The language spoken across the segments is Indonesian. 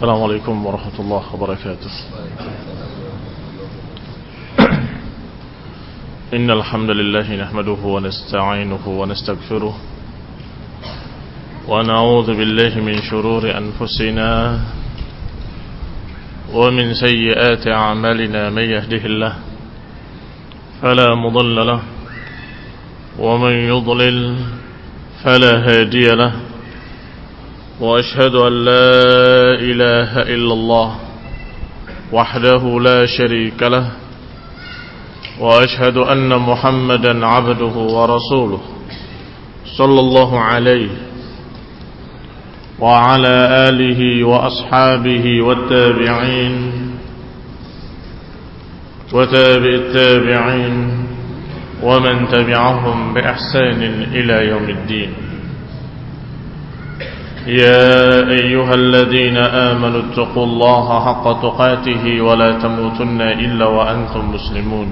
السلام عليكم ورحمة الله وبركاته. إن الحمد لله نحمده ونستعينه ونستغفره ونعوذ بالله من شرور أنفسنا ومن سيئات أعمالنا. من يهده الله فلا مضل له ومن يضلل فلا هادي له، وأشهد أن لا إله إلا الله وحده لا شريك له، وأشهد أن محمدا عبده ورسوله صلى الله عليه وعلى آله وأصحابه والتابعين وتابع التابعين ومن تبعهم بإحسان إلى يوم الدين. يا أيها الذين آمنوا اتقوا الله حق تقاته ولا تموتن إلا وأنتم مسلمون.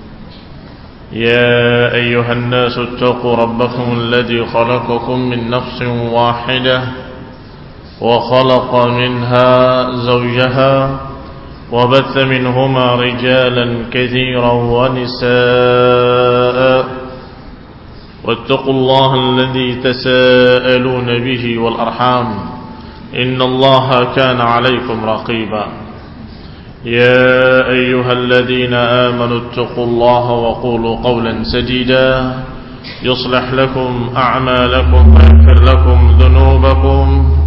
يا أيها الناس اتقوا ربكم الذي خلقكم من نفس واحدة وخلق منها زوجها وبث منهما رجالا كثيرا ونساء، واتقوا الله الذي تساءلون به والأرحام إن الله كان عليكم رقيبا. يا أيها الذين آمنوا اتقوا الله وقولوا قولا سديدا يصلح لكم أعمالكم ويغفر لكم ذنوبكم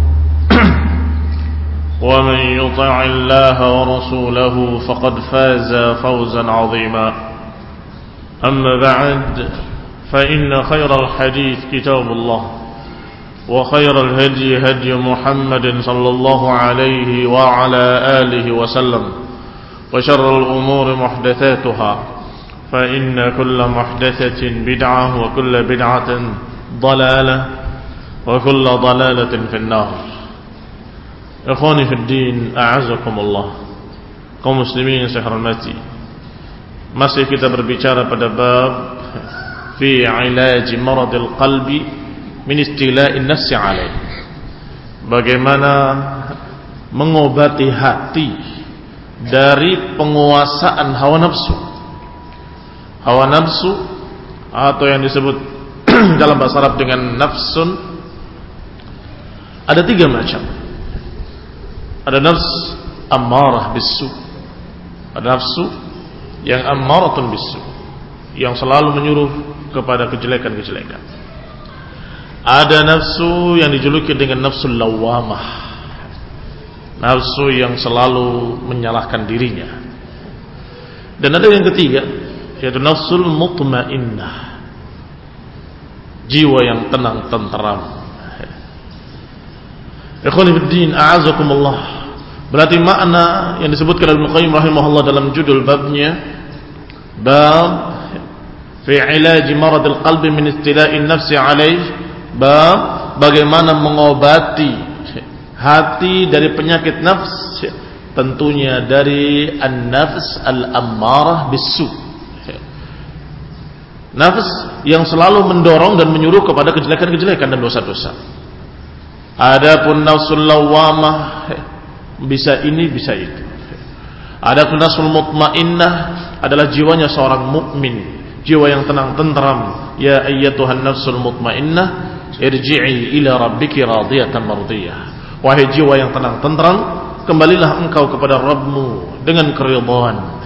ومن يطع الله ورسوله فقد فاز فوزا عظيما. أما بعد، فإن خير الحديث كتاب الله، وخير الهدي هدي محمد صلى الله عليه وعلى آله وسلم، وشر الأمور محدثاتها، فإن كل محدثة بدعة وكل بدعة ضلالة وكل ضلالة في النار. Ikhwani fi din, a'azakumullah. Kaum muslimin yang saya hormati, masih kita berbicara pada bab fi ilaji maradil qalbi min istila'in nafsi alaih. Bagaimana mengobati hati dari penguasaan hawa nafsu. Hawa nafsu atau yang disebut dalam bahasa Arab dengan nafsun ada tiga macam. Ada nafs ammarah bisu, ada nafsu yang ammaratun bisu, yang selalu menyuruh kepada kejelekan-kejelekan. Ada nafsu yang dijuluki dengan nafsul lawamah, nafsu yang selalu menyalahkan dirinya. Dan ada yang ketiga, yaitu nafsul mutmainnah, jiwa yang tenang tenteram. Ikhwani fid din, a'azakumullah. Berarti makna yang disebutkan Ibnu Qayyim rahimahullah dalam judul babnya, bab fi ilaji maradil qalbi min istila'in nafsi alaih, bab bagaimana mengobati hati dari penyakit nafs, tentunya dari an-nafs al-ammarah bisu, nafs yang selalu mendorong dan menyuruh kepada kejelekan-kejelekan dan dosa-dosa. Adapun nafsul lawamah bisa ini bisa itu. Adapun nafsul mutmainnah adalah jiwanya seorang mukmin, jiwa yang tenang tenteram. Ya ayyatuhan nafsul mutmainnah irji'i ila rabbiki radiyatan mardiyah. Wahai jiwa yang tenang tenteram, kembalilah engkau kepada Rabbmu dengan keridhaan.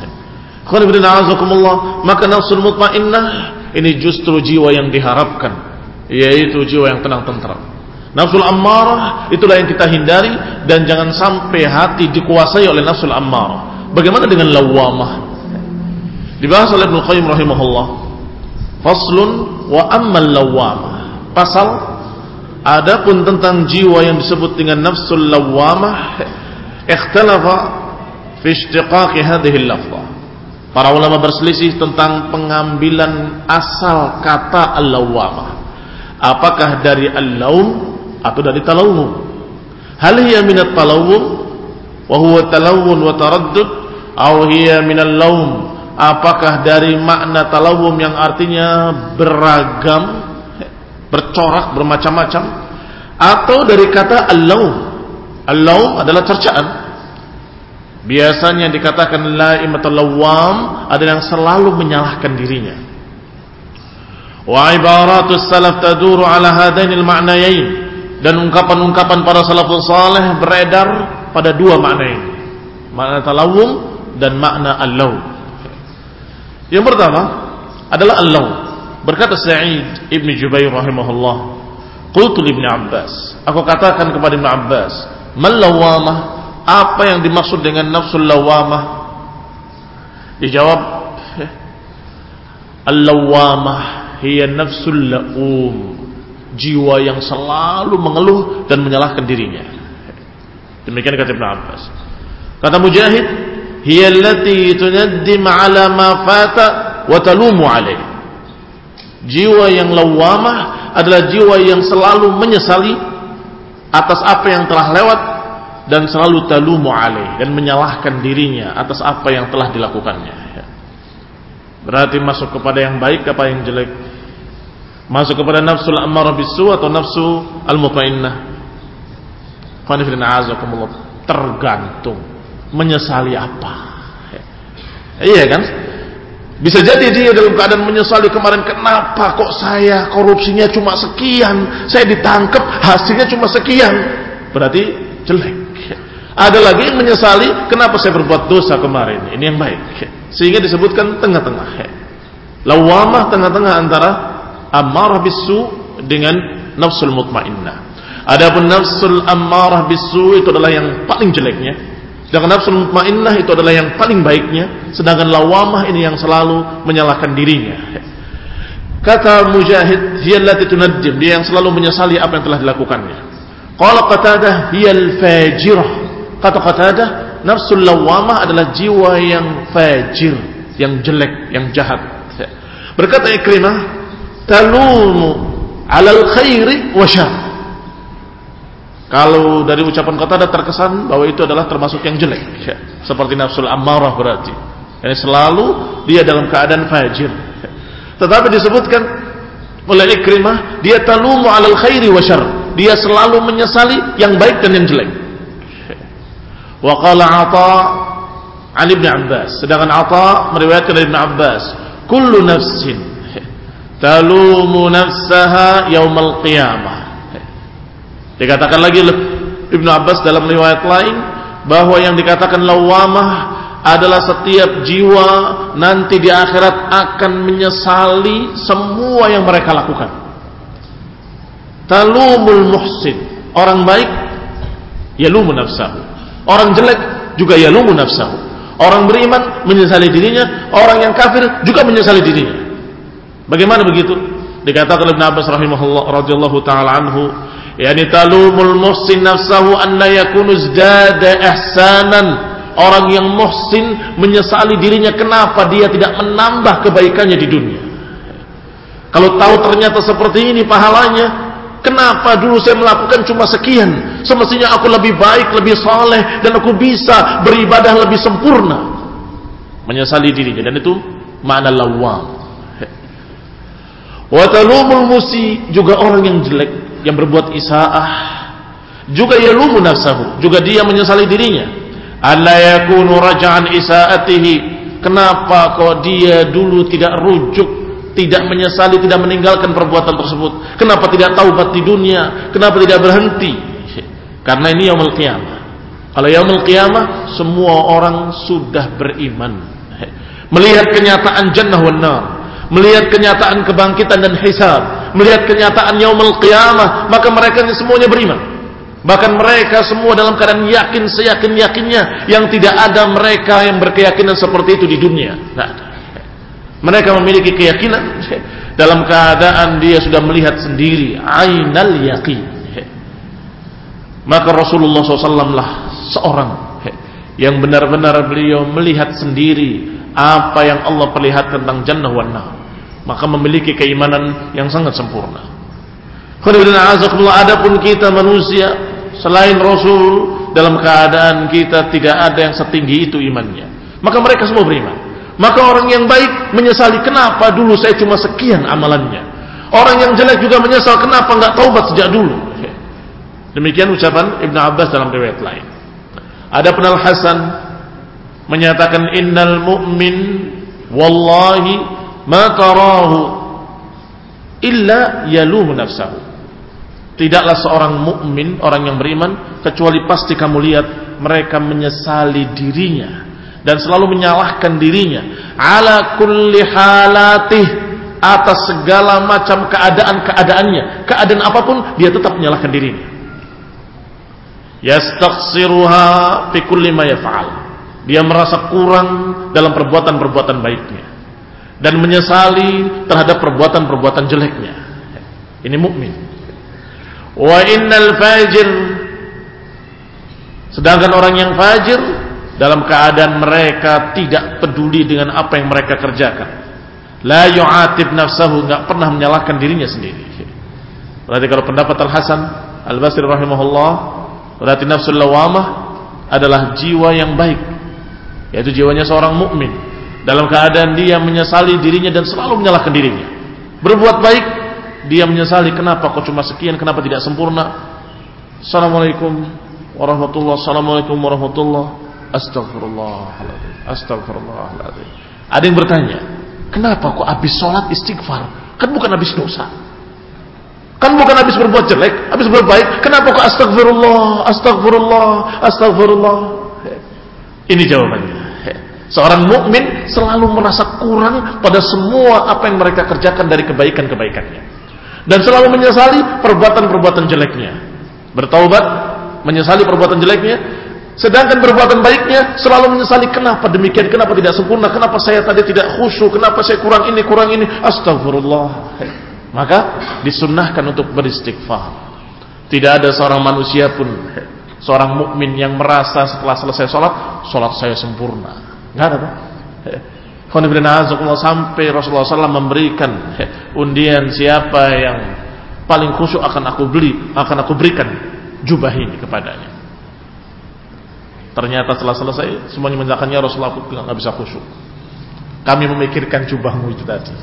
Maka nafsul mutmainnah ini justru jiwa yang diharapkan, yaitu jiwa yang tenang tenteram. Nafsul ammarah itulah yang kita hindari, dan jangan sampai hati dikuasai oleh nafsul ammarah. Bagaimana dengan lawamah? Dibahas oleh Ibnu Qayyim rahimahullah. Faslun wa ammal lawamah. Pasal adapun tentang jiwa yang disebut dengan nafsul lawamah, ikhtalafa fi ishtiqaqi hadhihi al-lafzah. Para ulama berselisih tentang pengambilan asal kata al-lawamah. Apakah dari al-laum atau dari talawum? Hal hiya min at-talawum wa huwa talawun wa taraddud, aw hiya min al-laum? Apakah dari makna talawum yang artinya beragam, bercorak, bermacam-macam, atau dari kata al-laum Al-lawm adalah cercaan. Biasanya dikatakan laimatul lawwam adalah yang selalu menyalahkan dirinya. Wa ibaratus salaf taduru ala hadainil ma'nayain, dan ungkapan-ungkapan para salafus saleh beredar pada dua makna ini, makna talawum dan makna al-lawm. Yang pertama adalah al-lawm. Berkata Sa'id Ibn Jubair rahimahullah, qultu li Ibn Abbas, aku katakan kepada Ibn Abbas, mal lawamah, apa yang dimaksud dengan nafsul lawamah? Dijawab, al-lawamah hiya nafsul la'um, jiwa yang selalu mengeluh dan menyalahkan dirinya. Demikian kata Ibn Abbas. Kata Mujahid, hiya allati tunaddim ala ma fata wa talumu alaih. Jiwa yang lawamah adalah jiwa yang selalu menyesali atas apa yang telah lewat dan selalu talumu alaih, dan menyalahkan dirinya atas apa yang telah dilakukannya. Berarti masuk kepada yang baik apa yang jelek? Masuk kepada nafsul ammarah bisu atau nafsu al-mutmainnah? Tergantung menyesali apa. Iya kan? Bisa jadi dia dalam keadaan menyesali kemarin, kenapa kok saya korupsinya cuma sekian, saya ditangkap hasilnya cuma sekian, berarti jelek. Ada lagi yang menyesali, kenapa saya berbuat dosa kemarin, ini yang baik. Sehingga disebutkan tengah-tengah. Lawamah tengah-tengah antara ammarah bisu dengan nafsul mutmainnah. Adapun nafsul ammarah bisu itu adalah yang paling jeleknya, sedangkan nafsul mutmainnah itu adalah yang paling baiknya, sedangkan lawamah ini yang selalu menyalahkan dirinya. Kata Mujahid, hiya allati tunaddim, dia yang selalu menyesali apa yang telah dilakukannya. Qala Qatadah, hiya al-fajirah. Kata Qatadah, nafsul lawamah adalah jiwa yang fajir, yang jelek, yang jahat. Berkata Ikrimah, talumu alal khairi wa syarr. Kalau dari ucapan Qatadah terkesan bahwa itu adalah termasuk yang jelek, seperti nafsul ammarah berarti. Yani selalu dia dalam keadaan fajir. Tetapi disebutkan oleh Ikrimah, dia talumu alal khairi wa syarr. Dia selalu menyesali yang baik dan yang jelek. Wa qala Atha an Ibn Abbas, sedangkan Atha meriwayatkan dari Ibn Abbas, kullu nafsin talumu nafsaha yaumal qiyamah. Dikatakan lagi Ibnu Abbas dalam riwayat lain bahwa yang dikatakan lawamah adalah setiap jiwa nanti di akhirat akan menyesali semua yang mereka lakukan. Talumul muhsin, orang baik yalumu nafsahu, orang jelek juga yalumu nafsahu. Orang beriman menyesali dirinya, orang yang kafir juga menyesali dirinya. Bagaimana begitu? Dikatakan Ibnu Abbas rahimahullah radhiyallahu taala anhu, yani talumul muhsin nafsahu an la yakunu zdada ihsanan. Orang yang muhsin menyesali dirinya kenapa dia tidak menambah kebaikannya di dunia. Kalau tahu ternyata seperti ini pahalanya, kenapa dulu saya melakukan cuma sekian, semestinya aku lebih baik, lebih saleh, dan aku bisa beribadah lebih sempurna. Menyesali dirinya, dan itu makna lawam. Wa talumul musi, juga orang yang jelek, yang berbuat isaah, juga yalumu nafsahu, juga dia menyesali dirinya. Alla yakunu raja'an isaatihi, kenapa kok dia dulu tidak rujuk, tidak menyesali, tidak meninggalkan perbuatan tersebut, kenapa tidak taubat di dunia, kenapa tidak berhenti? Karena ini yaumul qiyamah. Kalau yaumul qiyamah semua orang sudah beriman, melihat kenyataan jannah wan nar, melihat kenyataan kebangkitan dan hisab, melihat kenyataan yaumul qiyamah, maka mereka semuanya beriman. Bahkan mereka semua dalam keadaan yakin seyakin-yakinnya, yang tidak ada mereka yang berkeyakinan seperti itu di dunia. Nah, mereka memiliki keyakinan dalam keadaan dia sudah melihat sendiri, ainal yaqin. Maka Rasulullah SAW lah seorang yang benar-benar beliau melihat sendiri apa yang Allah perlihatkan tentang jannah wan nar, maka memiliki keimanan yang sangat sempurna. Adapun kita manusia selain Rasul, dalam keadaan kita tidak ada yang setinggi itu imannya, maka mereka semua beriman. Maka orang yang baik menyesali, kenapa dulu saya cuma sekian amalannya. Orang yang jelek juga menyesal, kenapa enggak taubat sejak dulu. Demikian ucapan Ibnu Abbas dalam riwayat lain. Adapun Al-Hasan menyatakan innal mu'min wallahi ma tarahu illa yalumu nafsahu. Tidaklah seorang mukmin, orang yang beriman, kecuali pasti kamu lihat mereka menyesali dirinya dan selalu menyalahkan dirinya ala kulli halatih, atas segala macam keadaan-keadaannya. Keadaan apapun dia tetap menyalahkan dirinya. Yastaghsiruha fi kulli ma yaf'al. Dia merasa kurang dalam perbuatan-perbuatan baiknya dan menyesali terhadap perbuatan-perbuatan jeleknya. Ini mukmin. Wa innal fajir, sedangkan orang yang fajir dalam keadaan mereka tidak peduli dengan apa yang mereka kerjakan. La yu'atib nafsahu, enggak pernah menyalahkan dirinya sendiri. Berarti kalau pendapat Al-Hasan Al-Basri rahimahullah, berarti nafsul lawamah adalah jiwa yang baik, yaitu jiwanya seorang mukmin dalam keadaan dia menyesali dirinya dan selalu menyalahkan dirinya. Berbuat baik dia menyesali, kenapa kok cuma sekian, kenapa tidak sempurna. Assalamualaikum warahmatullahi, assalamualaikum warahmatullahi, astagfirullahaladzim, astagfirullahaladzim. Ada yang bertanya, kenapa kok habis sholat istighfar? Kan bukan habis dosa, kan bukan habis berbuat jelek, habis berbuat baik. Kenapa kok astagfirullah, astagfirullah, astagfirullah? Ini jawabannya. Seorang mukmin selalu merasa kurang pada semua apa yang mereka kerjakan dari kebaikan-kebaikannya dan selalu menyesali perbuatan-perbuatan jeleknya. Bertaubat, menyesali perbuatan jeleknya, sedangkan perbuatan baiknya selalu menyesali, kenapa demikian, kenapa tidak sempurna, kenapa saya tadi tidak khusyuk, kenapa saya kurang ini, kurang ini. Astagfirullah. Maka disunnahkan untuk beristighfar. Tidak ada seorang manusia pun, seorang mukmin yang merasa setelah selesai sholat saya sempurna. Enggak ada, Pak. Sampai Rasulullah SAW memberikan undian, siapa yang paling khusyuk akan aku berikan jubah ini kepadanya. Ternyata setelah selesai semuanya menyatakan, ya Rasulullah, aku nggak bisa khusyuk. Kami memikirkan jubahmu itu tadi.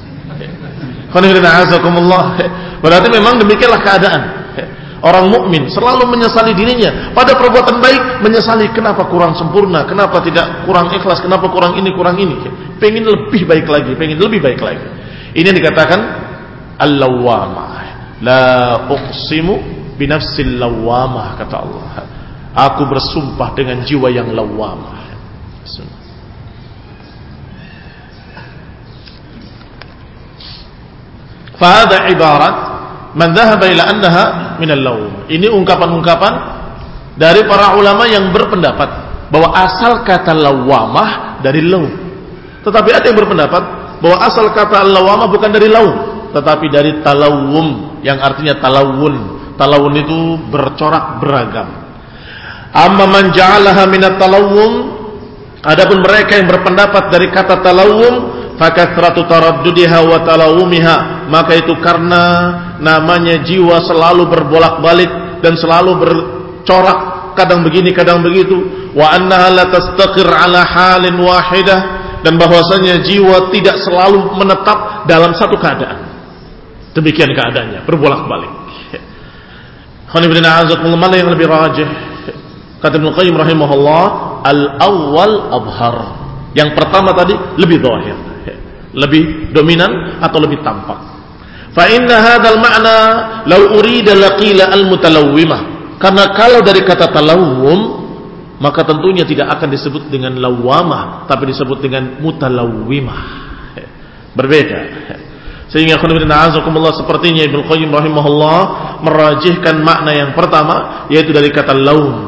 Berarti memang demikianlah keadaan. Orang mukmin selalu menyesali dirinya pada perbuatan baik, menyesali kenapa kurang sempurna, kenapa tidak kurang ikhlas, kenapa kurang ini, kurang ini. Pengen lebih baik lagi, pengen lebih baik lagi. Ini yang dikatakan al-lawwamah. La uqsimu binafsil lawwamah, kata Allah. Aku bersumpah dengan jiwa yang lawwamah. Fahada ibarat man dhahaba ila annaha minal lawm. Ini ungkapan-ungkapan dari para ulama yang berpendapat bahwa asal kata lawamah dari laum. Tetapi ada yang berpendapat bahwa asal kata lawamah bukan dari laum, tetapi dari talawum, yang artinya talawun. Talawun itu bercorak beragam. Amma man ja'alaha minat talawum, adapun mereka yang berpendapat dari kata talawum, fakathratu taraddudiha wa talawumiha, maka itu karena namanya jiwa selalu berbolak-balik dan selalu bercorak, kadang begini kadang begitu. Wa annaha la tastaqir ala halin wahidah, dan bahwasanya jiwa tidak selalu menetap dalam satu keadaan. Demikian keadaannya, berbolak-balik. Khonibina azakumullah, mana yang lebih rajih? Kata Ibnu Qayyim rahimahullah, al-awwal abhar. Yang pertama tadi lebih zahir, lebih dominan atau lebih tampak. Fa inna hadzal ma'na law urida laqila al-mutalawwimah. Karena kalau dari kata talawwum, maka tentunya tidak akan disebut dengan lawwamah, tapi disebut dengan mutalawwimah. Berbeda. Sehingga khonibina sepertinya Ibnu Qayyim rahimahullah merajihkan makna yang pertama, yaitu dari kata laum.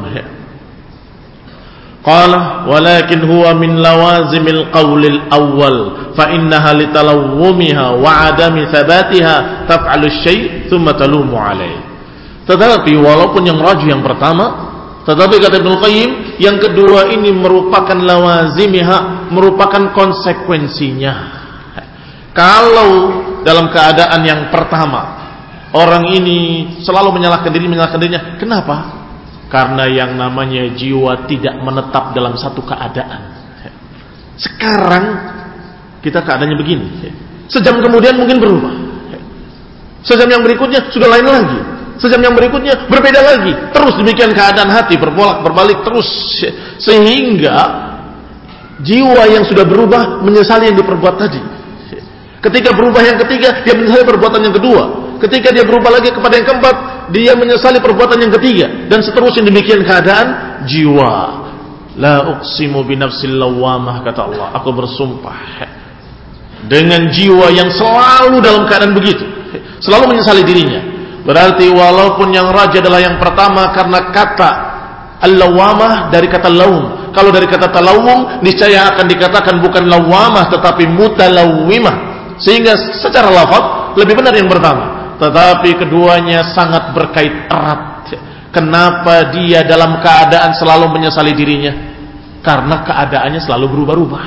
Qala walakin huwa min lawazimil qawlil awwal fa innaha litalawwumiha wa adami thabatiha taf'alu syai' thumma talumu alaih. Tetapi walaupun yang rajih yang pertama, tetapi kata Ibnu Qayyim yang kedua ini merupakan lawazimiha, merupakan konsekuensinya. Kalau dalam keadaan yang pertama orang ini selalu menyalahkan dirinya, kenapa? Karena yang namanya jiwa tidak menetap dalam satu keadaan. Sekarang kita keadaannya begini, sejam kemudian mungkin berubah, sejam yang berikutnya sudah lain lagi. sejam yang berikutnya berbeda lagi. Terus demikian keadaan hati, berbalik terus, sehingga jiwa yang sudah berubah menyesali yang diperbuat tadi. Ketika berubah yang ketiga, dia menyesali perbuatan yang kedua. Ketika dia berubah lagi kepada yang keempat, dia menyesali perbuatan yang ketiga, dan seterusnya demikian keadaan jiwa. La uqsimu binafsil lawamah, kata Allah, aku bersumpah dengan jiwa yang selalu dalam keadaan begitu, selalu menyesali dirinya. Berarti walaupun yang raja adalah yang pertama karena kata al-lawamah dari kata laum. Kalau dari kata talawum, niscaya akan dikatakan bukan lawamah tetapi mutalawimah, sehingga secara lafaz lebih benar yang pertama. Tetapi keduanya sangat berkait erat. Kenapa dia dalam keadaan selalu menyesali dirinya? Karena keadaannya selalu berubah-ubah.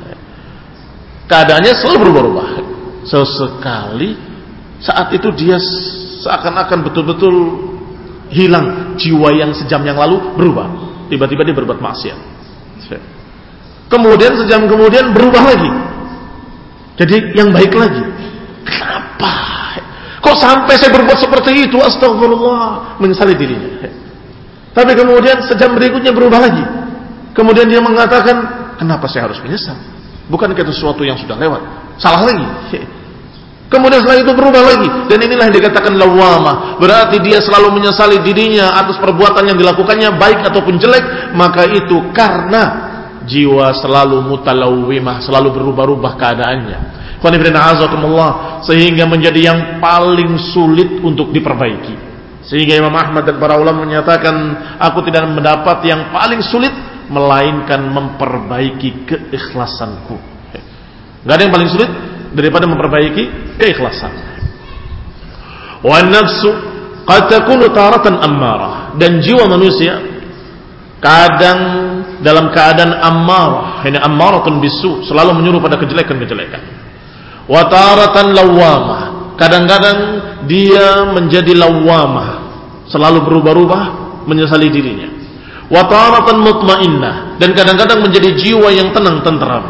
Keadaannya selalu berubah-ubah. Sesekali saat itu dia seakan-akan betul-betul hilang jiwa yang sejam yang lalu, berubah. Tiba-tiba dia berbuat maksiat. Kemudian sejam kemudian berubah lagi. Jadi yang baik lagi. Kenapa? Kok sampai saya berbuat seperti itu? Astagfirullah, menyesali dirinya. Tapi kemudian sejam berikutnya berubah lagi. Kemudian dia mengatakan, kenapa saya harus menyesal? Bukankah itu sesuatu yang sudah lewat? Salah lagi. Kemudian setelah itu berubah lagi. Dan inilah yang dikatakan lawamah. Berarti dia selalu menyesali dirinya atas perbuatan yang dilakukannya, baik ataupun jelek. Maka itu karena jiwa selalu mutalawimah, selalu berubah-ubah keadaannya. Sehingga menjadi yang paling sulit untuk diperbaiki. Sehingga Imam Ahmad dan para ulama menyatakan, aku tidak mendapat yang paling sulit melainkan memperbaiki keikhlasanku. Gak ada yang paling sulit daripada memperbaiki keikhlasan. Wa nafsu qad takunu taratan ammarah, dan jiwa manusia kadang dalam keadaan ammarah, ini ammaratun bisu, selalu menyuruh pada kejelekan-kejelekan. Wa taratan lawamah, kadang-kadang dia menjadi lawamah, selalu berubah-ubah menyesali dirinya. Wa taratan mutmainnah, dan kadang-kadang menjadi jiwa yang tenang tenteram.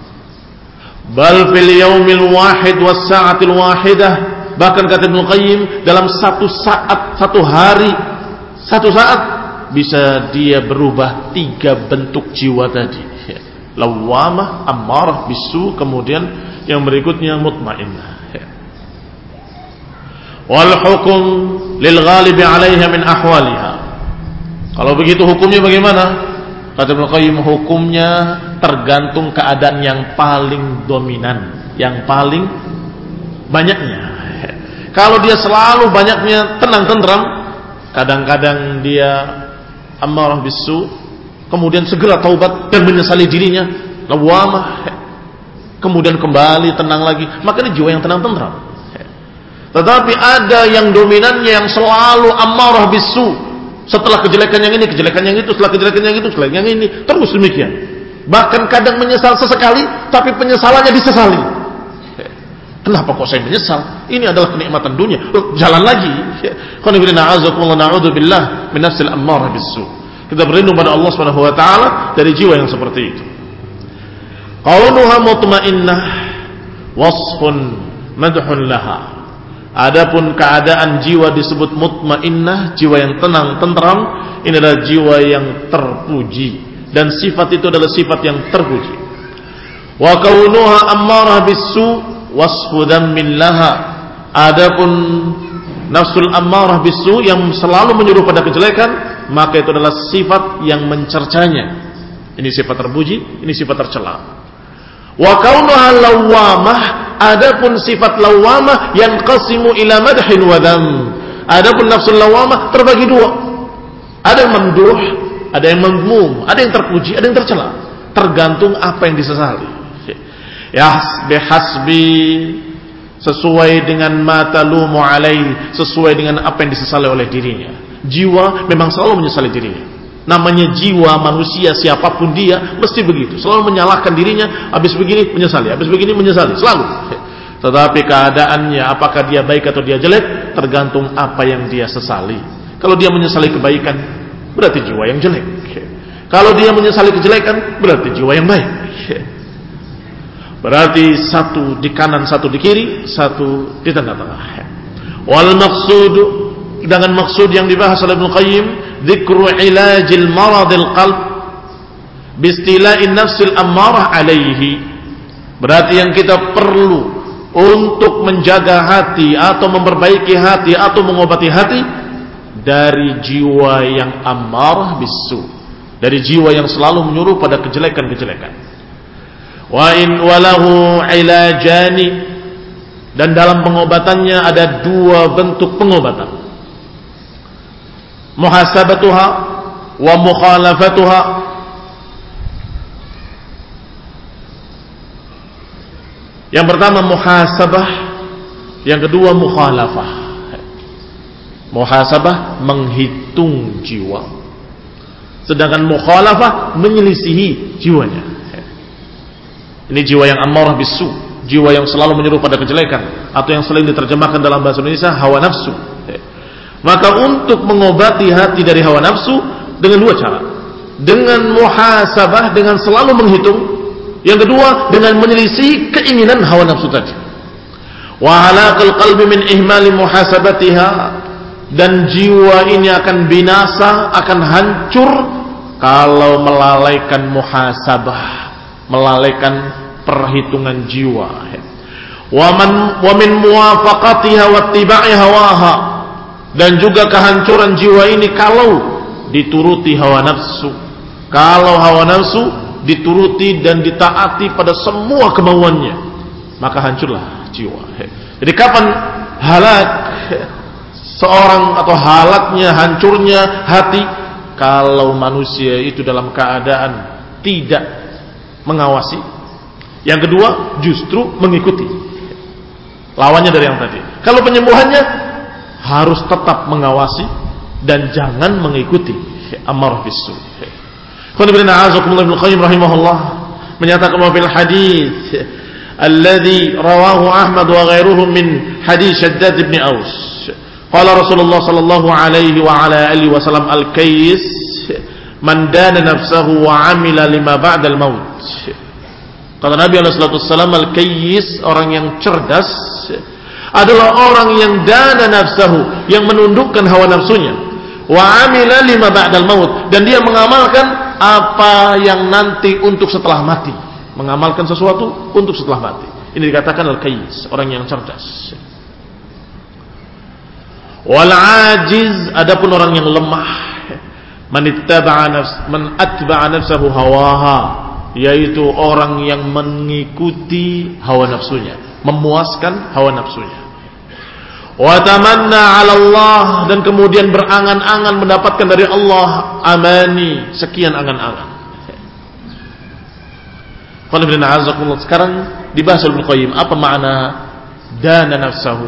Bal fil yaumil wahid was sa'atil wahidah, bahkan kata Ibnu Qayyim, dalam satu saat, satu hari, satu saat bisa dia berubah 3 bentuk jiwa tadi. Lawamah, ammarah bisu, kemudian yang berikutnya mutmainnah. Wal hukum lil ghalibi 'alaiha min ahwaliha. Kalau begitu hukumnya bagaimana? Kata Ibnu Qayyim, hukumnya tergantung keadaan yang paling dominan, yang paling banyaknya. Kalau dia selalu banyaknya tenang tenteram, kadang-kadang dia ammarah bisu, kemudian segera taubat dan menyesali dirinya, lawamah, kemudian kembali tenang lagi, maka ini jiwa yang tenang tenteram. Tetapi ada yang dominannya yang selalu ammarah bisu, setelah kejelekan yang ini, kejelekan yang itu, setelah kejelekan yang itu, setelah yang ini, terus demikian. Bahkan kadang menyesal sesekali, tapi penyesalannya disesali. Kenapa kok saya menyesal? Ini adalah kenikmatan dunia. Jalan lagi. Na'udzubillah min nafsil ammarah bisu. Kita berlindung pada Allah Subhanahu wa taala dari jiwa yang seperti itu. Qaunuha mutmainnah wasfun madhun laha. Adapun keadaan jiwa disebut mutmainnah, jiwa yang tenang, tenteram, ini adalah jiwa yang terpuji, dan sifat itu adalah sifat yang terpuji. Wa kaunuha ammarah bisu wasfu dhammin laha. Adapun nafsul ammarah bisu yang selalu menyuruh pada kejelekan, maka itu adalah sifat yang mencercanya. Ini sifat terpuji, ini sifat tercela. Wa kaunuha lawamah, adapun sifat lawamah yanqasimu ila madhin wa dham. Adapun nafsul lawamah terbagi 2. Ada yang mamduh, ada yang mamdhum, ada yang terpuji, ada yang tercela. Tergantung apa yang disesali. Hasbi, sesuai dengan matalumu alai, sesuai dengan apa yang disesali oleh dirinya. Jiwa memang selalu menyesali dirinya. Namanya jiwa manusia, siapapun dia mesti begitu, selalu menyalahkan dirinya. Habis begini menyesali, habis begini menyesali, selalu. Tetapi keadaannya, apakah dia baik atau dia jelek, tergantung apa yang dia sesali. Kalau dia menyesali kebaikan, berarti jiwa yang jelek. Kalau dia menyesali kejelekan, berarti jiwa yang baik. Berarti satu di kanan, satu di kiri, satu di tengah-tengah. Wal maqsud, dengan maksud yang dibahas oleh Ibnu Qayyim, dzikru ilajil maradil qalb bistila'in nafsil ammarah alaihi. Berarti yang kita perlu untuk menjaga hati atau memperbaiki hati atau mengobati hati dari jiwa yang ammarah bisu, dari jiwa yang selalu menyuruh pada kejelekan-kejelekan. Wa in walahu ilajani, dan dalam pengobatannya ada dua bentuk pengobatan. Muhasabatuha wa mukhalafatuha. Yang pertama muhasabah, yang kedua mukhalafah. Muhasabah menghitung jiwa, sedangkan mukhalafah menyelisihi jiwanya. Ini jiwa yang ammarah bisu, jiwa yang selalu menyuruh pada kejelekan, atau yang sering diterjemahkan dalam bahasa Indonesia hawa nafsu. Maka untuk mengobati hati dari hawa nafsu dengan dua cara. Dengan muhasabah, dengan selalu menghitung. Yang kedua, dengan menyelisih keinginan hawa nafsu tadi. Wa halaqal qalbi min ihmali muhasabatiha, dan jiwa ini akan binasa, akan hancur kalau melalaikan muhasabah, melalaikan perhitungan jiwa. Wa min muwafaqatiha wa ittiba'i hawaha, dan juga kehancuran jiwa ini kalau dituruti hawa nafsu. Kalau hawa nafsu dituruti dan ditaati pada semua kemauannya, maka hancurlah jiwa. Jadi kapan halak seorang atau halaknya, hancurnya hati? Kalau manusia itu dalam keadaan tidak mengawasi. Yang kedua, justru mengikuti. Lawannya dari yang tadi. Kalau penyembuhannya harus tetap mengawasi dan jangan mengikuti ammarah bisu. Ibnu Qayyim rahimahullah menyatakan bahwa fil hadits alladhi rawahu Ahmad wa ghairuhu min hadits Shaddad bin Aus, qala Rasulullah sallallahu alaihi wa ala alihi wasallam, al-kayyis man dana nafsahu wa amila lima ba'da al-maut. Kata Nabi sallallahu alaihi wasallam, al-kayyis, orang yang cerdas, adalah orang yang dana nafsahu, yang menundukkan hawa nafsunya, wa amila lima ba'da al-maut, dan dia mengamalkan apa yang nanti untuk setelah mati, mengamalkan sesuatu untuk setelah mati. Ini dikatakan al-kayyis, orang yang cerdas. Wal ajiz, adapun orang yang lemah, man atba'a nafsahu hawaha, yaitu orang yang mengikuti hawa nafsunya, memuaskan hawa nafsunya. Wa tamanna 'ala Allah, dan kemudian berangan-angan mendapatkan dari Allah amani, sekian angan-angan. Sekarang dibahas Ibnu Qayyim apa makna dana nafsahu.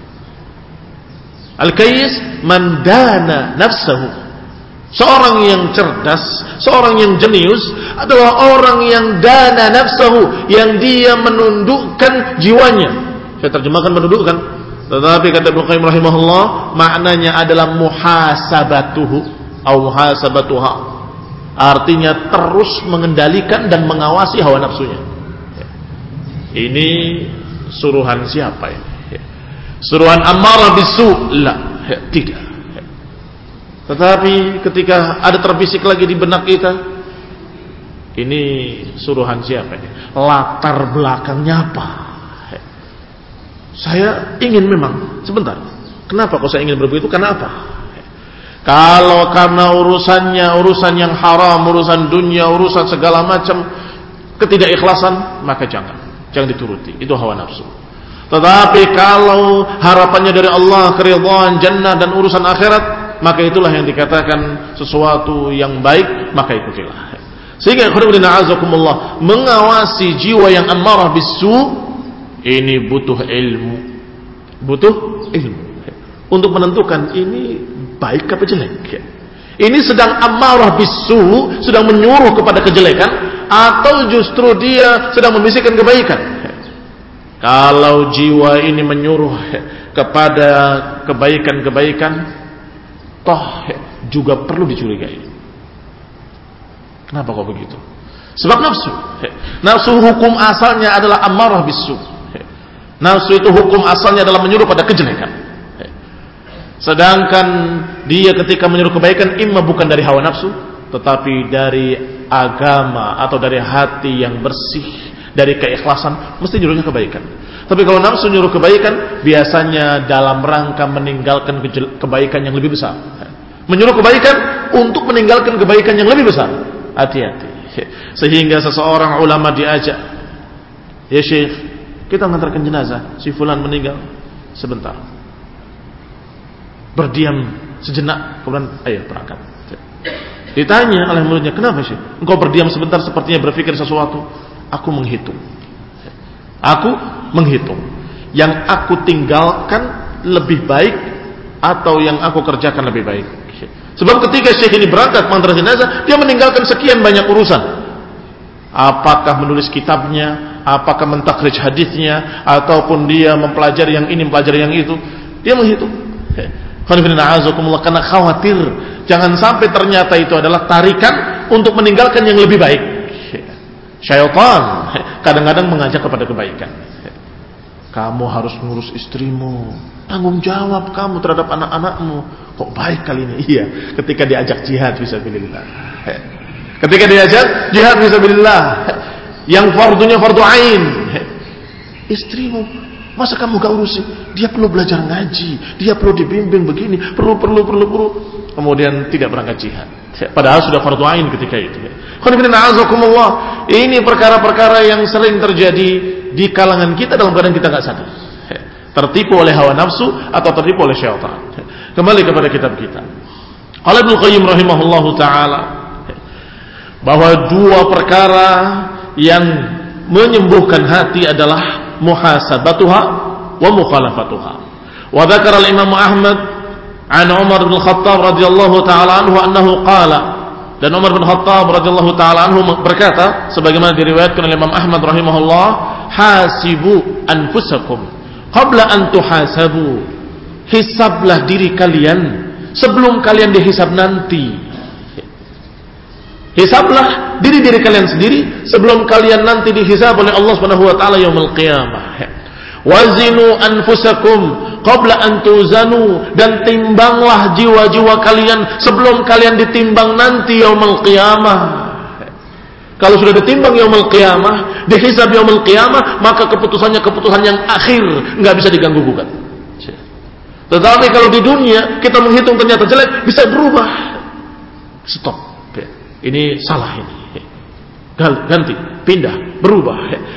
Al-kayyis man dana nafsahu. Seorang yang cerdas, seorang yang jenius adalah orang yang dana nafsahu, yang dia menundukkan jiwanya. Saya terjemahkan menundukkan, tetapi kata Ibnu Qayyim rahimahullah, maknanya adalah muhasabatuhu atau muhasabatuha. Artinya terus mengendalikan dan mengawasi hawa nafsunya. Ini suruhan siapa ini? Suruhan ammarah bisu? La, tidak. Tetapi ketika ada terbisik lagi di benak kita, ini suruhan siapa ini? Latar belakangnya apa? Saya ingin memang, sebentar, kenapa kok saya ingin begitu? Karena apa? Kalau karena urusannya urusan yang haram, urusan dunia, urusan segala macam ketidakikhlasan, maka jangan dituruti. Itu hawa nafsu. Tetapi kalau harapannya dari Allah, keridhaan, jannah, dan urusan akhirat, maka itulah yang dikatakan sesuatu yang baik, maka ikutilah. Sehingga mengawasi jiwa yang ammarah bisu ini butuh ilmu. Untuk menentukan ini baik apa jelek. Ini sedang ammarah bisu, sedang menyuruh kepada kejelekan, atau justru dia sedang membisikkan kebaikan. Kalau jiwa ini menyuruh kepada kebaikan-kebaikan, toh juga perlu dicurigai. Kenapa kok begitu? Sebab nafsu hukum asalnya adalah ammarah bisu. Nafsu itu hukum asalnya adalah menyuruh pada kejelekan. Sedangkan dia ketika menyuruh kebaikan imma bukan dari hawa nafsu, tetapi dari agama atau dari hati yang bersih, dari keikhlasan, mesti nyuruhnya kebaikan. Tapi kalau nafsu nyuruh kebaikan, biasanya dalam rangka meninggalkan kebaikan yang lebih besar. Menyuruh kebaikan untuk meninggalkan kebaikan yang lebih besar. Hati-hati. Sehingga seseorang ulama diajak, ya Syekh, kita mengantarkan jenazah, si fulan meninggal, sebentar. Berdiam sejenak, kemudian ayo berangkat. Ditanya oleh muridnya, kenapa Syekh? Engkau berdiam sebentar sepertinya berpikir sesuatu. Aku menghitung. Aku menghitung. Yang aku tinggalkan lebih baik atau yang aku kerjakan lebih baik. Sebab ketika Syekh ini berangkat mengantar jenazah, dia meninggalkan sekian banyak urusan. Apakah menulis kitabnya, apakah mentakhrij hadisnya, ataupun dia mempelajari yang ini, mempelajari yang itu. Dia menghitung. Karena khawatir jangan sampai ternyata itu adalah tarikan untuk meninggalkan yang lebih baik. Syaitan kadang-kadang mengajak kepada kebaikan. Kamu harus ngurus istrimu, tanggung jawab kamu terhadap anak-anakmu. Kok baik kali ini? Iya, ketika diajak jihad fisabilillah. Ketika diajak jihad fisabilillah, yang fardunya fardu ain. Istrimu, masa kamu gak urusin? Dia perlu belajar ngaji, dia perlu dibimbing begini, perlu. Kemudian tidak berangkat jihad. Padahal sudah fardu ain ketika itu. Ini perkara-perkara yang sering terjadi di kalangan kita dalam keadaan kita gak sadar. Tertipu oleh hawa nafsu atau tertipu oleh syaitan. Kembali kepada kitab kita. Qala Ibnu Qayyim rahimahullahu taala bahwa dua perkara yang menyembuhkan hati adalah muhasabatuha wa mukhalafatuha. Wa dzakara al-Imam Ahmad an Umar bin Khattab radhiyallahu taala anhu annahu qala, dan Umar bin Khattab radhiyallahu taala anhu berkata sebagaimana diriwayatkan oleh Imam Ahmad rahimahullah, hasibu anfusakum qabla an tuhasabu. Hisablah diri kalian sebelum kalian dihisab nanti. Hisablah diri kalian sendiri sebelum kalian nanti dihisab oleh Allah Subhanahu wa taala yaumul qiyamah. Wazinu anfusakum qabla an tuzanu, dan timbanglah jiwa-jiwa kalian sebelum kalian ditimbang nanti yaumul qiyamah. Kalau sudah ditimbang yaumul qiyamah, dihisab yaumul qiyamah, maka keputusannya keputusan yang akhir, enggak bisa diganggu gugat. Tetapi kalau di dunia kita menghitung ternyata jelek, bisa berubah. Stop. Ini salah ini. Ganti, pindah, berubah.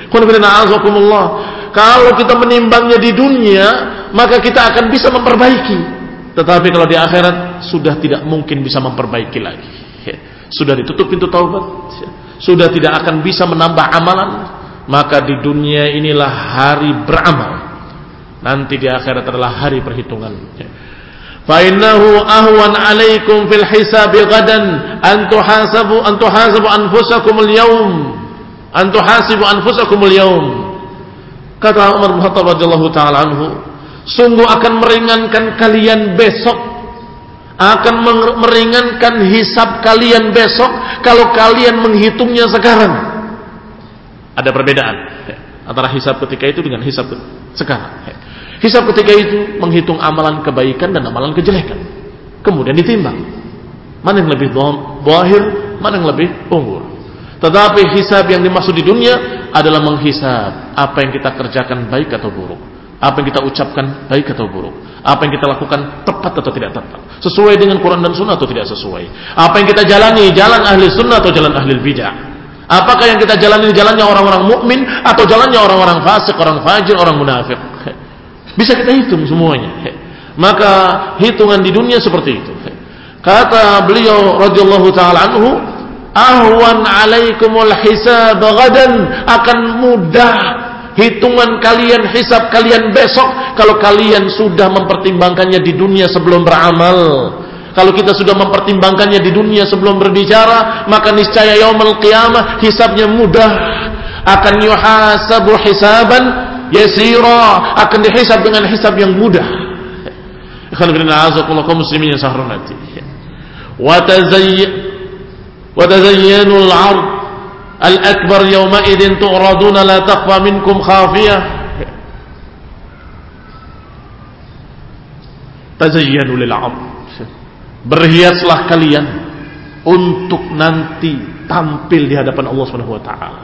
Kalau kita menimbangnya di dunia, maka kita akan bisa memperbaiki. Tetapi kalau di akhirat sudah tidak mungkin bisa memperbaiki lagi. Sudah ditutup pintu taubat. Sudah tidak akan bisa menambah amalan. Maka di dunia inilah hari beramal. Nanti di akhirat adalah hari perhitungan. Fa innahu ahwan 'alaikum fil hisabi ghadan an tuhasabu anfusakum al-yawm. Kata Umar bin Khattab radhiyallahu taala anhu, sungguh akan meringankan kalian besok, akan meringankan hisab kalian besok kalau kalian menghitungnya sekarang. Ada perbedaan antara hisab ketika itu dengan hisab sekarang. Hisab ketika itu menghitung amalan kebaikan dan amalan kejelekan, kemudian ditimbang mana yang lebih zahir, mana yang lebih unggul. Tetapi hisab yang dimaksud di dunia adalah menghisab apa yang kita kerjakan baik atau buruk, apa yang kita ucapkan baik atau buruk, apa yang kita lakukan tepat atau tidak tepat, sesuai dengan Quran dan Sunnah atau tidak sesuai, apa yang kita jalani jalan ahli sunnah atau jalan ahli bidah, apakah yang kita jalani jalannya orang-orang mukmin atau jalannya orang-orang fasik, orang fajir, orang munafik. Bisa kita hitung semuanya. Maka hitungan di dunia seperti itu. Kata beliau radhiyallahu taala anhu, ahwan 'alaikumul hisab ghadan, akan mudah hitungan kalian, hisab kalian besok kalau kalian sudah mempertimbangkannya di dunia sebelum beramal. Kalau kita sudah mempertimbangkannya di dunia sebelum berbicara, maka niscaya yaumul qiyamah hisabnya mudah. Akan yuhasabu hisaban yasira, akan dihisab dengan hisab yang mudah. Ikhwan fillah, azakumullah kaum muslimin yang saya hormati. Wa tazayyanul 'ard al-akbar yawma idzin tu'raduna la takhfa minkum khafiyah. tazayyanu lil 'ard. Berhiaslah kalian untuk nanti tampil di hadapan Allah Subhanahu wa taala.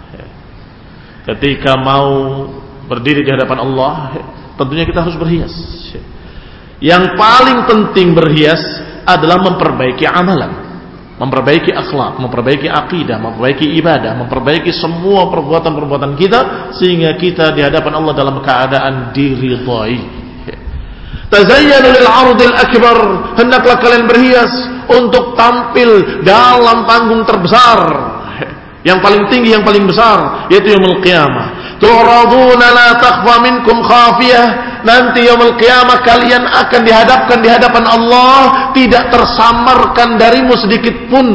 Ketika mau berdiri di hadapan Allah, tentunya kita harus berhias. Yang paling penting berhias adalah memperbaiki amalan, memperbaiki akhlak, memperbaiki akidah, memperbaiki ibadah, memperbaiki semua perbuatan-perbuatan kita sehingga kita di hadapan Allah dalam keadaan diridhai. Tazayyanu lil 'ardil akbar, hendaklah kalian berhias untuk tampil dalam panggung terbesar, yang paling tinggi, yang paling besar, yaitu yaumul qiyamah. Tu'raduna la takhfa minkum khafiyah. Nanti yaumul qiyamah kalian akan dihadapkan di hadapan Allah, tidak tersamarkan darimu sedikit pun.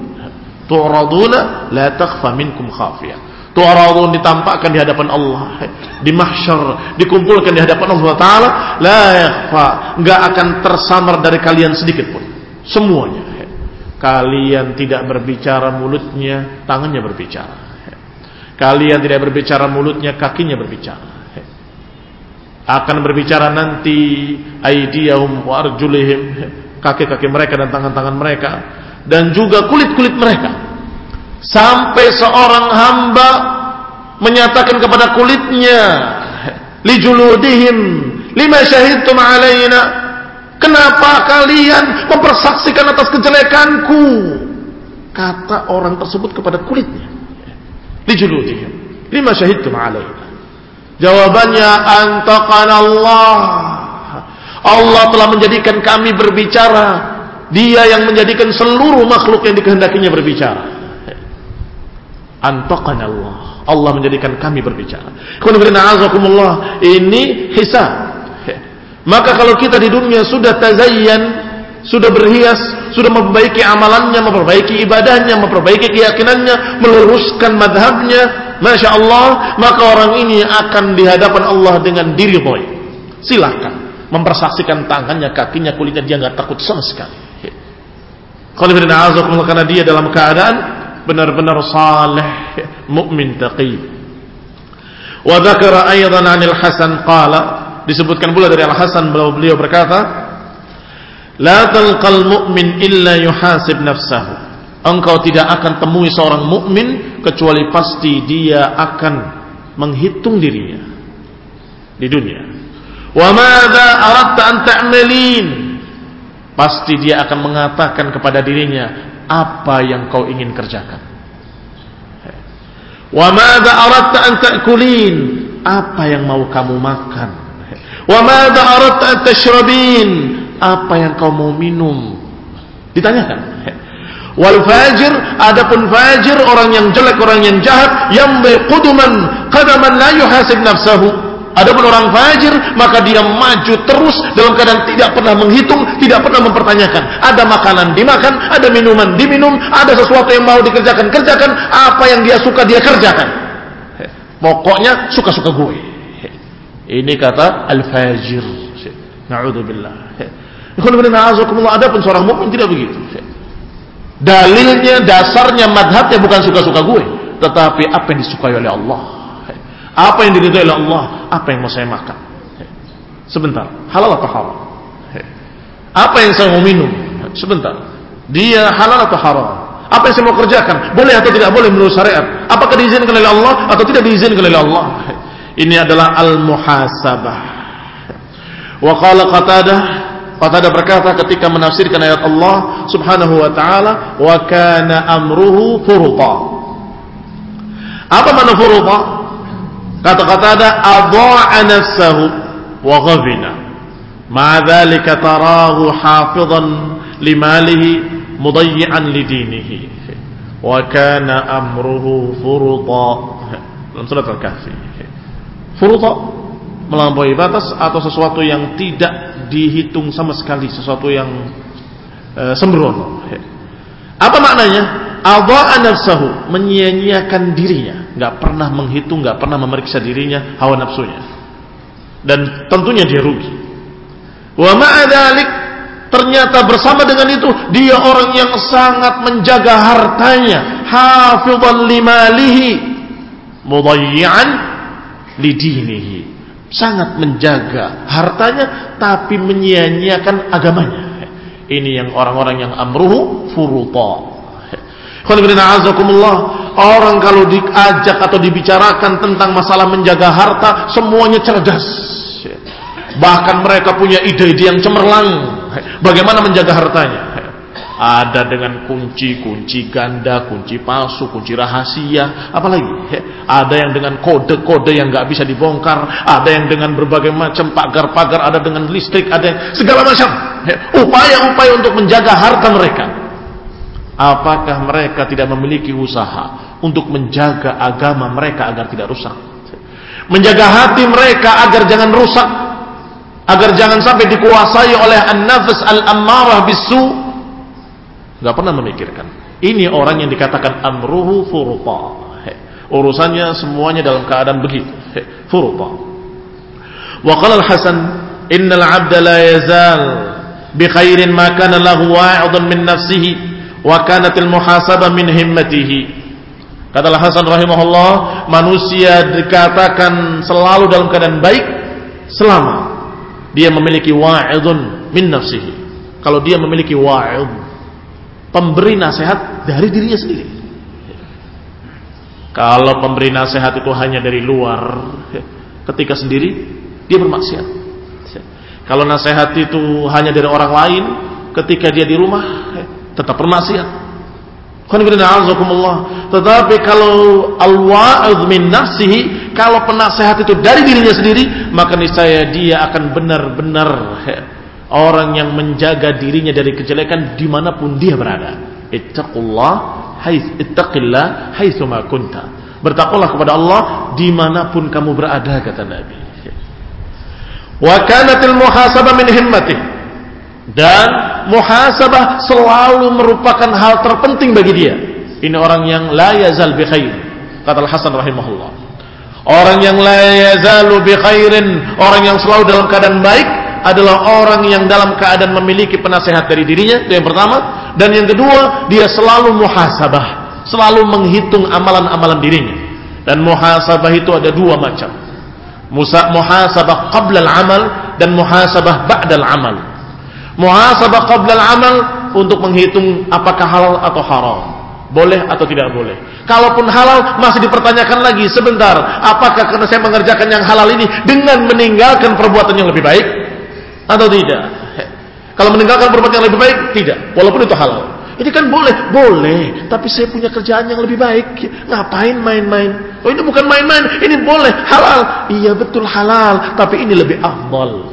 Tu'raduna la takhfa minkum khafiyah. Tu'radun, ditampakkan di hadapan Allah, di mahsyar, dikumpulkan di hadapan Allah Ta'ala. La yakhfa, enggak akan tersamar dari kalian sedikit pun, semuanya. Kalian tidak berbicara mulutnya, tangannya berbicara. Kalian tidak berbicara mulutnya, kakinya berbicara. Akan berbicara nanti aydiyahum wa arjulihim, kaki-kaki mereka dan tangan-tangan mereka, dan juga kulit-kulit mereka. Sampai seorang hamba menyatakan kepada kulitnya, lijuludihim lima syahidtum alaina, kenapa kalian mempersaksikan atas kejelekanku? Kata orang tersebut kepada kulitnya, lijuludihim lima syahidtum alaina. Jawabannya, antaqana Allah. Allah telah menjadikan kami berbicara. Dia yang menjadikan seluruh makhluk yang dikehendakinya berbicara. Antaqana Allah. Allah menjadikan kami berbicara. Ini hisab. Maka kalau kita di dunia sudah tazayyan, sudah berhias, sudah memperbaiki amalannya, memperbaiki ibadahnya, memperbaiki keyakinannya, meluruskan madhabnya, Masya Allah, maka orang ini akan di hadapan Allah dengan diri boy. Silakan mempersaksikan tangannya, kakinya, kulitnya, dia nggak takut sama sekali. Karena dia dalam keadaan benar-benar saleh, mukmin taqi. Wa dzakara aidan 'anil Hasan qala, disebutkan pula dari Al Hasan, beliau berkata, la talqal mu'min illa yuhasib nafsahu. Engkau tidak akan temui seorang mukmin kecuali pasti dia akan menghitung dirinya di dunia. Wa madza aradta an ta'malin, pasti dia akan mengatakan kepada dirinya, apa yang kau ingin kerjakan. Wa madza aradta an ta'kulin, apa yang mau kamu makan. Wa madza aradta an tashrabin, apa yang kau mau minum. Ditanyakan. Wal fajir, adapun fajir, orang yang jelek, orang yang jahat, yambi quduman qadaman la yuhasib nafsahu. Adapun orang fajir, maka dia maju terus dalam keadaan tidak pernah menghitung, tidak pernah mempertanyakan. Ada makanan dimakan, ada minuman diminum, ada sesuatu yang mau dikerjakan, kerjakan. Apa yang dia suka dia kerjakan. Pokoknya suka-suka gue. Ini kata al-fajir. Na'udzubillah. Adapun seorang mukmin tidak begitu. Dalilnya, dasarnya, madhabnya bukan suka-suka gue, tetapi apa yang disukai oleh Allah, apa yang diridhai oleh Allah, apa yang mau saya makan. Sebentar, halal atau haram? Apa yang saya mau minum? Sebentar, dia halal atau haram? Apa yang saya mau kerjakan, boleh atau tidak boleh menurut syariat? Apakah diizinkan oleh Allah atau tidak diizinkan oleh Allah? Ini adalah al-muhasabah. Wa qala Qatadah berkata ketika menafsirkan ayat Allah Subhanahu wa taala, wa kana amruhu furuta. Apa makna furuta? Kata Qatadah, adha'a nafsahu wa ghafina. Ma dzalika tarahu hafizan limalihi mudayyi'an lidinihi. Wa kana amruhu furuta. Dalam surat Al-Kahfi. Furuta, melampaui batas atau sesuatu yang tidak dihitung sama sekali, sesuatu yang sembrono. Apa maknanya? Adha'a nafsahu, menyia-nyiakan dirinya, enggak pernah menghitung, enggak pernah memeriksa dirinya, hawa nafsunya. Dan tentunya dia rugi. Wa ma'a dzalik, ternyata bersama dengan itu dia orang yang sangat menjaga hartanya, hafizan limalihi mudayyi'an lidinihi. sangat menjaga hartanya tapi menyia-nyiakan agamanya. Ini yang orang-orang yang amruhu furuta. Orang kalau diajak atau dibicarakan tentang masalah menjaga harta, semuanya cerdas. Bahkan mereka punya ide-ide yang cemerlang bagaimana menjaga hartanya. Ada dengan kunci ganda, kunci palsu, kunci rahasia, apalagi ada yang dengan kode-kode yang nggak bisa dibongkar, ada yang dengan berbagai macam pagar-pagar, ada dengan listrik, ada yang segala macam upaya-upaya untuk menjaga harta mereka. Apakah mereka tidak memiliki usaha untuk menjaga agama mereka agar tidak rusak, menjaga hati mereka agar jangan rusak, agar jangan sampai dikuasai oleh an-nafs al-ammarah bisu? Gak pernah memikirkan. Ini orang yang dikatakan amruhu furuta. Urusannya semuanya dalam keadaan begitu. Furuta. Wa qala al-Hasan, innal 'abda la yazal bi khairin ma kana lahu wa'idun min nafsihi wa kanat al-muhasabah min himmatihi. Kata al-Hasan rahimahullah, manusia dikatakan selalu dalam keadaan baik selama dia memiliki wa'idun min nafsihi. Kalau dia memiliki wa'id, pemberi nasihat dari dirinya sendiri. Kalau pemberi nasihat itu hanya dari luar, ketika sendiri dia bermaksiat. Kalau nasihat itu hanya dari orang lain, ketika dia di rumah tetap bermaksiat. Tetapi kalau al-wa'idh min nafsihi, kalau penasehat itu dari dirinya sendiri, maka niscaya dia akan benar-benar orang yang menjaga dirinya dari kejelekan dimanapun dia berada. Ittaqillah haitsuma kunta. Bertakwalah kepada Allah dimanapun kamu berada, kata Nabi. Wa kanatil muhasabah min himmatihi. Dan muhasabah selalu merupakan hal terpenting bagi dia. Ini orang yang la yazal bi khair, kata Al-Hasan rahimahullah. Orang yang la yazalu bi khairin, orang yang selalu dalam keadaan baik, adalah orang yang dalam keadaan memiliki penasehat dari dirinya, itu yang pertama. Dan yang kedua, dia selalu muhasabah, selalu menghitung amalan-amalan dirinya. Dan muhasabah itu ada dua macam, muhasabah qabla al-amal dan muhasabah ba'da al-amal. Muhasabah qabla al-amal untuk menghitung apakah halal atau haram, boleh atau tidak boleh. Kalaupun halal, masih dipertanyakan lagi, sebentar, apakah karena saya mengerjakan yang halal ini dengan meninggalkan perbuatan yang lebih baik atau tidak? Kalau meninggalkan perbuatan yang lebih baik, tidak, walaupun itu halal. Ini kan boleh, tapi saya punya kerjaan yang lebih baik. Ngapain main-main? Oh, ini bukan main-main, ini boleh, halal. Iya betul halal, tapi ini lebih afdal.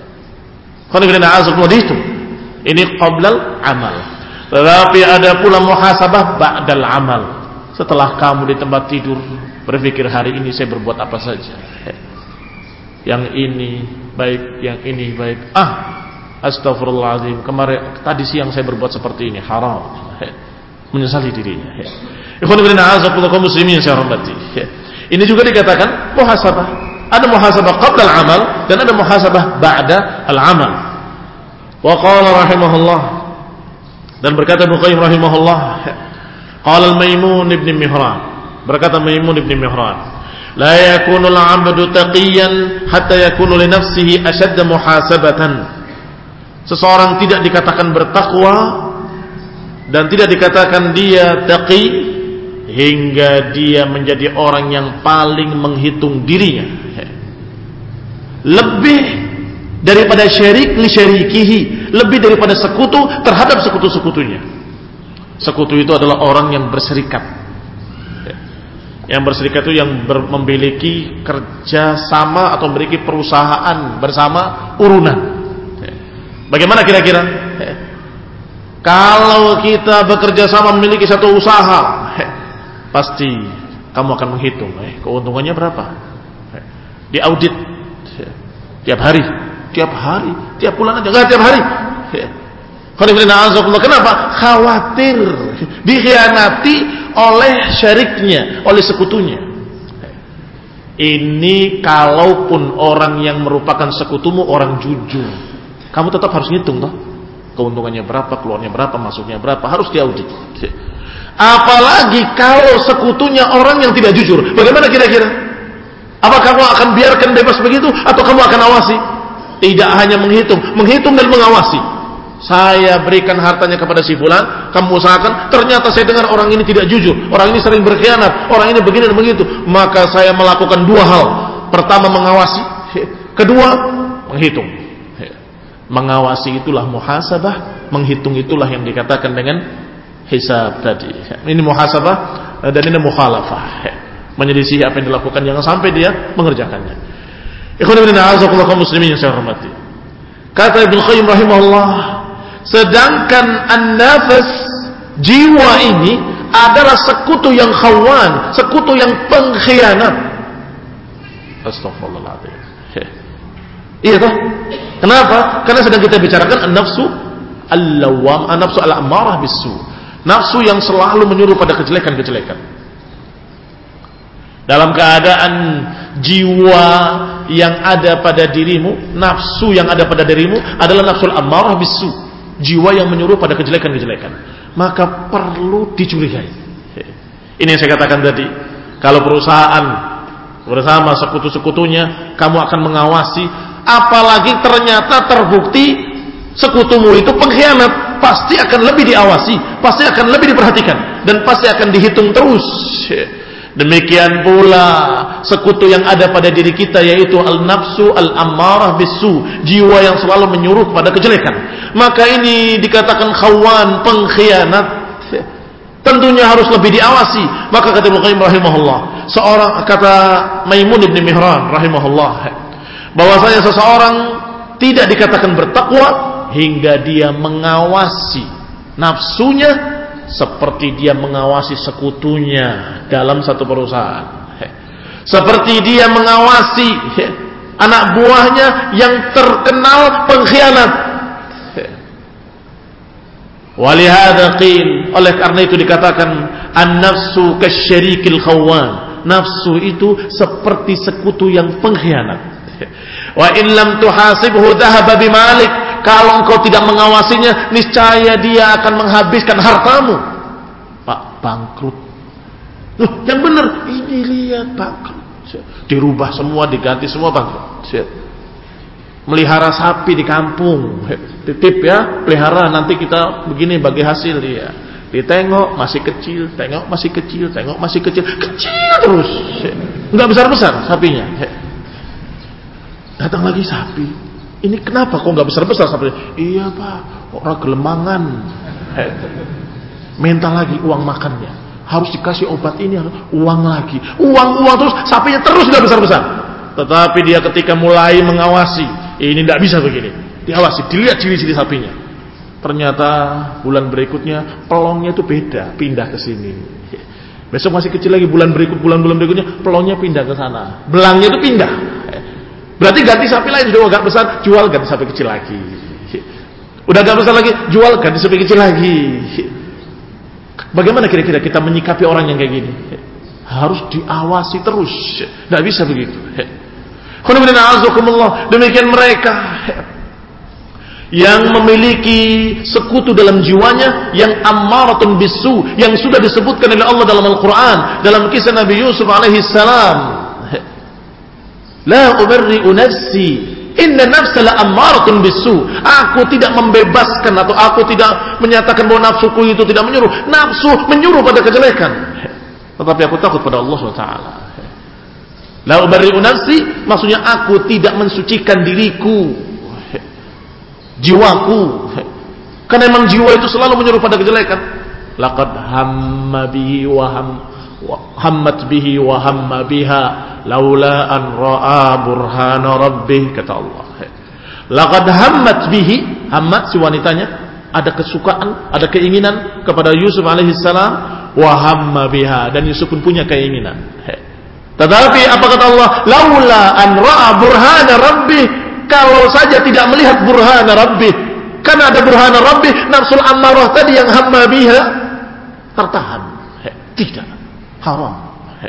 Ini qablal amal. Tetapi ada pula muhasabah ba'dal amal. Setelah kamu di tempat tidur berpikir, hari ini saya berbuat apa saja, yang ini baik, yang ini baik. Astagfirullahaladzim, kemarin tadi siang saya berbuat seperti ini, haram. Menyesali dirinya. Muslimin saya hormati. Ini juga dikatakan muhasabah. Ada muhasabah qabla al-amal dan ada muhasabah ba'da al-amal. Wa qala rahimahullah, dan berkata Ibnu Qayyim rahimahullah, qala al-Maimun ibn Mihran, berkata Maimun ibn Mihran, la yakunu al-'abdu taqiyan hatta yakunu li nafsihi ashadda muhasabatan. Seseorang tidak dikatakan bertakwa dan tidak dikatakan dia taqi hingga dia menjadi orang yang paling menghitung dirinya, lebih daripada syirik li syarikihi, lebih daripada sekutu terhadap sekutu-sekutunya. Sekutu itu adalah orang yang berserikat. Yang berserikat itu yang memiliki kerja sama atau memiliki perusahaan bersama urunan. Bagaimana kira-kira? Kalau kita bekerja sama memiliki satu usaha, pasti kamu akan menghitung keuntungannya berapa. Diaudit tiap hari, tiap bulan aja, enggak tiap hari. Kenapa? Khawatir dikhianati oleh syariknya, oleh sekutunya. Ini kalaupun orang yang merupakan sekutumu orang jujur, kamu tetap harus ngitung toh, keuntungannya berapa, keluarnya berapa, masuknya berapa, harus diaudit. Apalagi kalau sekutunya orang yang tidak jujur, bagaimana kira-kira? Apa kamu akan biarkan bebas begitu atau kamu akan awasi? Tidak hanya menghitung dan mengawasi. Saya berikan hartanya kepada si fulan, kamu usahakan, ternyata saya dengar orang ini tidak jujur, orang ini sering berkhianat, orang ini begini dan begitu, maka saya melakukan dua hal. Pertama, mengawasi. Kedua, menghitung. Mengawasi itulah muhasabah, menghitung itulah yang dikatakan dengan hisab tadi. Ini muhasabah dan ini mukhalafah, menyelisih apa yang dilakukan, jangan sampai dia mengerjakannya. Ikhwan fillah, a'azakumullah kaum muslimin yang saya hormati. Kata Ibnu Qayyim rahimahullah, sedangkan an-nafs, jiwa ini adalah sekutu yang khawan, sekutu yang pengkhianat. Astagfirullahaladzim. Iya toh? Kenapa? Karena sedang kita bicarakan an-nafsu al-lawwam, an-nafsu al-ammarah bis-su. Nafsu yang selalu menyuruh pada kejelekan-kejelekan. Dalam keadaan jiwa yang ada pada dirimu, nafsu yang ada pada dirimu adalah nafsul ammarah bis-su, jiwa yang menyuruh pada kejelekan-kejelekan, maka perlu dicurigai. Ini yang saya katakan tadi. Kalau perusahaan bersama sekutu-sekutunya, kamu akan mengawasi, apalagi ternyata terbukti sekutumu itu pengkhianat, pasti akan lebih diawasi, pasti akan lebih diperhatikan, dan pasti akan dihitung terus. Demikian pula sekutu yang ada pada diri kita, yaitu al-nafsu al-ammarah bis-su, jiwa yang selalu menyuruh pada kejelekan. Maka ini dikatakan khawan, pengkhianat, tentunya harus lebih diawasi. Maka kata Ibnu Qayyim rahimahullah, kata Maimun bin Mihran rahimahullah, bahwasanya seseorang tidak dikatakan bertakwa hingga dia mengawasi nafsunya seperti dia mengawasi sekutunya dalam satu perusahaan, seperti dia mengawasi anak buahnya yang terkenal pengkhianat. Walihada qil, oleh karena itu dikatakan an-nafsu kasyarikil khawan, nafsu itu seperti sekutu yang pengkhianat. Wa in lam tuhasibhu dhahaba bimalik, kalau engkau tidak mengawasinya, niscaya dia akan menghabiskan hartamu. Pak, bangkrut. Loh, yang benar, ini lihat bangkrut. Dirubah semua, diganti semua, bangkrut. Melihara sapi di kampung, titip ya, pelihara, nanti kita begini bagi hasil dia. Ditengok masih kecil, tengok masih kecil, tengok masih kecil, kecil terus. Enggak besar-besar sapinya. Datang lagi sapi. Ini kenapa kok nggak besar-besar sapinya? Iya Pak, orang gelemangan. Minta lagi uang makannya, harus dikasih obat ini, uang lagi, uang terus, sapinya terus nggak besar-besar. Tetapi dia ketika mulai mengawasi, ini nggak bisa begini, diawasi, dilihat ciri-ciri sapinya. Ternyata bulan berikutnya pelongnya itu beda, pindah ke sini. Besok masih kecil lagi, bulan berikutnya pelongnya pindah ke sana, belangnya itu pindah. Berarti ganti sapi lain, sudah agak besar, jual, ganti sapi kecil lagi. Udah agak besar lagi, jual, ganti sapi kecil lagi. Bagaimana kira-kira kita menyikapi orang yang kayak gini? Harus diawasi terus, tidak bisa begitu. Demikian mereka yang memiliki sekutu dalam jiwanya, yang ammaratun bisu, yang sudah disebutkan oleh Allah dalam Al-Quran, dalam kisah Nabi Yusuf alaihi salam. La ubarri'u nafsi, inna nafsa la ammaratun bisu. Aku tidak membebaskan atau aku tidak menyatakan bahwa nafsuku itu tidak menyuruh. Nafsu menyuruh pada kejelekan. Tetapi aku takut pada Allah SWT. La ubarri'u nafsi, maksudnya aku tidak mensucikan diriku, jiwaku. Karena memang jiwa itu selalu menyuruh pada kejelekan. Laqad hamma bihi wa hammat bihi wa hamma biha laula an ra'a burhana rabbih, kata Allah. Laqad hammat bihi, hammat si wanitanya ada kesukaan, ada keinginan kepada Yusuf alaihi salam, wa hamma biha, dan Yusuf pun punya keinginan. Tetapi apa kata Allah? Laula an ra'a burhana rabbih, kalau saja tidak melihat burhana rabbih. Karena ada burhana rabbih, nafsul ammarah tadi yang hamma biha tertahan. Tidak, haram.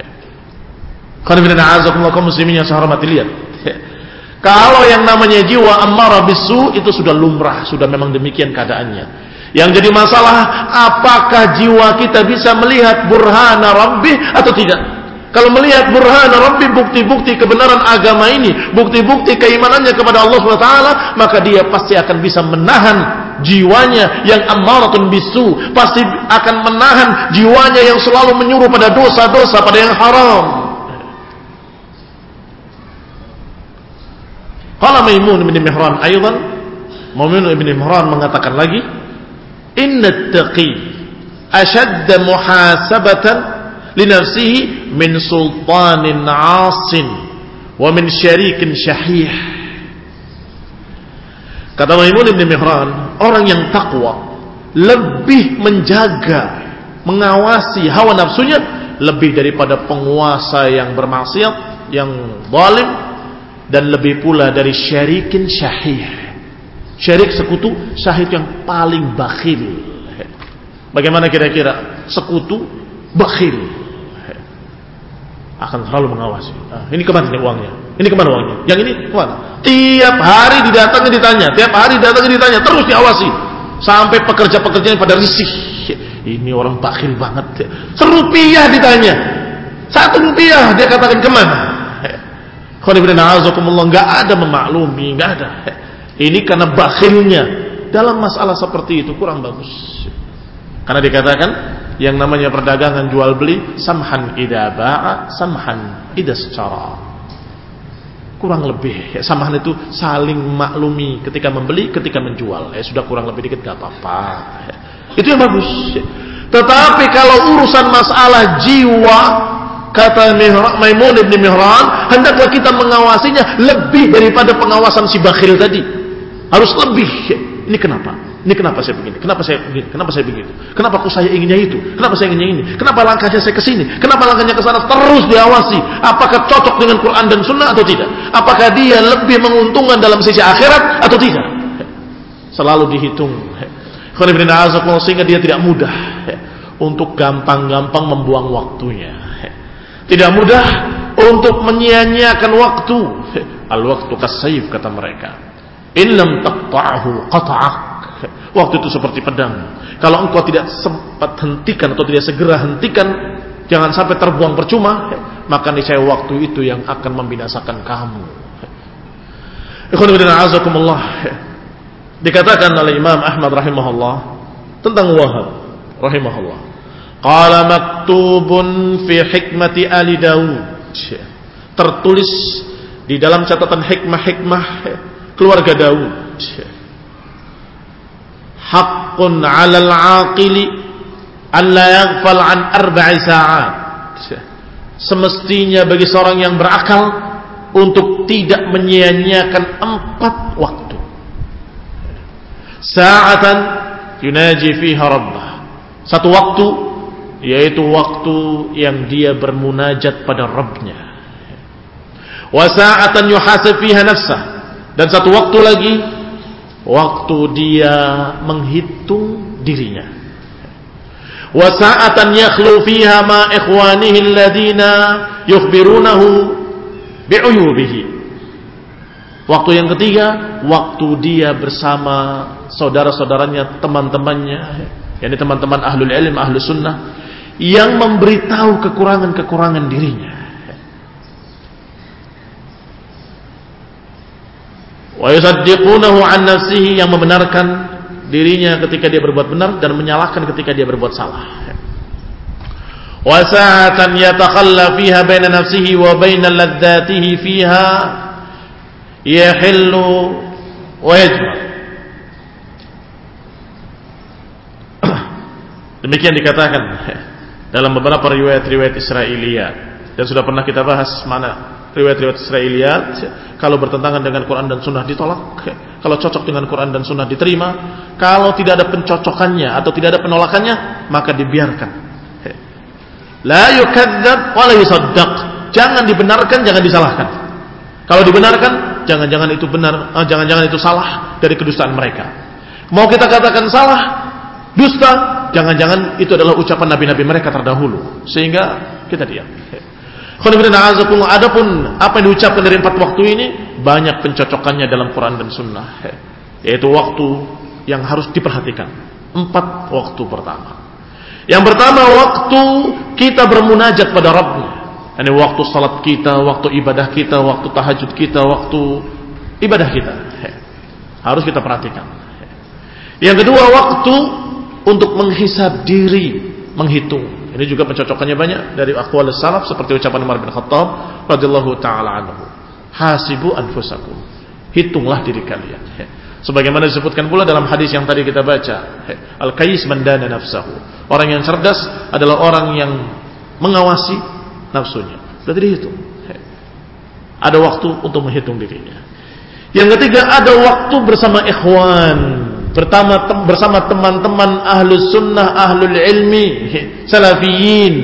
Kaum muslimin yang saya hormati, lihat. Kalau yang namanya jiwa ammarah bisu itu sudah lumrah, sudah memang demikian keadaannya. Yang jadi masalah, apakah jiwa kita bisa melihat burhana rabbih atau tidak? Kalau melihat burhan Rabbi, bukti-bukti kebenaran agama ini, bukti-bukti keimanannya kepada Allah SWT, maka dia pasti akan bisa menahan jiwanya yang ammaratun bisu, pasti akan menahan jiwanya yang selalu menyuruh pada dosa-dosa, pada yang haram. Qala Maimun bin Mihran aydan, Maimun bin Mihran mengatakan lagi, inna taqi ashadda muhasabatan linafsihi min sultanin asin wa min syarikin syahih. Kata Maimun bin Mihran, orang yang takwa lebih menjaga, mengawasi hawa nafsunya lebih daripada penguasa yang bermaksiat, yang zalim, dan lebih pula dari syarikin syahih. Syarik sekutu, syahid yang paling bakhil. Bagaimana kira-kira sekutu bakhil? Akan selalu mengawasi. Ini kemana nih uangnya? Ini kemana uangnya? Yang ini kemana? Tiap hari didatangi ditanya, tiap hari didatangi ditanya, terus diawasi sampai pekerja-pekerja yang pada risih. Ini orang bakhil banget. Serupiah ditanya, 1 rupiah dia katakan kemana? Nggak ada memaklumi, nggak ada. Ini karena bakhilnya dalam masalah seperti itu kurang bagus. Karena dikatakan yang namanya perdagangan jual beli, samhan idza ba'a, samhan idza ishtara. Kurang lebih, samhan itu saling maklumi ketika membeli, ketika menjual. Sudah kurang lebih dikit enggak apa-apa. Itu yang bagus. Tetapi kalau urusan masalah jiwa, kata Maimun bin Mihran, hendaklah kita mengawasinya lebih daripada pengawasan si bakhil tadi. Harus lebih. Ini kenapa? Ini kenapa saya begini? Kenapa saya begini? Kenapa saya begitu? Kenapa kok saya inginnya itu? Kenapa saya inginnya ini? Kenapa langkahnya saya ke sini? Kenapa langkahnya ke sana? Terus diawasi. Apakah cocok dengan Quran dan Sunnah atau tidak? Apakah dia lebih menguntungkan dalam sisi akhirat atau tidak? Selalu dihitung. Sehingga dia tidak mudah untuk gampang-gampang membuang waktunya. Tidak mudah untuk menyia-nyiakan waktu. Al-waktu kas-sayf, kata mereka. In lam taqta'hu qata'ak. Waktu itu seperti pedang. Kalau engkau tidak sempat hentikan atau tidak segera hentikan, jangan sampai terbuang percuma, maka niscaya waktu itu yang akan membinasakan kamu. Ikhwan fillah azakumullah. Dikatakan oleh Imam Ahmad rahimahullah tentang Wahab rahimahullah. Qala maktubun fi hikmati ali Daud. Tertulis di dalam catatan hikmah-hikmah keluarga Daud. Haqqun 'alal 'aqili an la yaghfal an 4 sa'at. Semestinya bagi seorang yang berakal untuk tidak menyia-nyiakan 4 waktu. Sa'atan yunaji fiha rabbah. 1 waktu, yaitu waktu yang dia bermunajat pada Rabbnya. Wa sa'atan yuhasib fiha nafsah. Dan 1 waktu lagi, waktu dia menghitung dirinya. Wa sa'atan yakhlu fiha ma ikhwanihi alladhina yukhbirunahu bi'uyubihi. Waktu yang ketiga, waktu dia bersama saudara-saudaranya, teman-temannya, yakni teman-teman ahlul ilm, ahlus sunnah, yang memberitahu kekurangan-kekurangan dirinya. Wa yusaddiqunahu an nafsihi, yang membenarkan dirinya ketika dia berbuat benar dan menyalahkan ketika dia berbuat salah. Wa sa'atan yatakhalla fiha baina nafsihi wa baina ladzatihi fiha yahillu wa yajma. Demikian dikatakan dalam beberapa riwayat-riwayat Israiliyat, dan sudah pernah kita bahas mana riwayat-riwayat Israiliyat kalau bertentangan dengan Quran dan Sunnah ditolak, kalau cocok dengan Quran dan Sunnah diterima, kalau tidak ada pencocokannya atau tidak ada penolakannya maka dibiarkan. La yukadzdzab wa la yusaddaq. Jangan dibenarkan, jangan disalahkan. Kalau dibenarkan, jangan-jangan itu benar, jangan-jangan itu salah dari kedustaan mereka. Mau kita katakan salah, dusta, jangan-jangan itu adalah ucapan nabi-nabi mereka terdahulu, sehingga kita diam. Adapun apa yang diucapkan dari 4 waktu ini, banyak pencocokannya dalam Quran dan Sunnah, yaitu waktu yang harus diperhatikan. 4 waktu pertama. Yang pertama, waktu kita bermunajat pada Rabbnya. Ini waktu salat kita, waktu ibadah kita, waktu tahajud kita, waktu ibadah kita. Harus kita perhatikan. Yang kedua, waktu untuk menghisab diri, menghitung. Ini juga pencocokannya banyak dari aqwal salaf seperti ucapan Umar bin Khattab radhiyallahu taala anhu. Hasibu anfusakum. Hitunglah diri kalian. Sebagaimana disebutkan pula dalam hadis yang tadi kita baca, al-qais man dana nafsahu. Orang yang cerdas adalah orang yang mengawasi nafsunya. Berarti dihitung. Ada waktu untuk menghitung dirinya. Yang ketiga, ada waktu bersama ikhwan, bersama teman-teman ahlus sunnah, ahlul ilmi, salafiyin.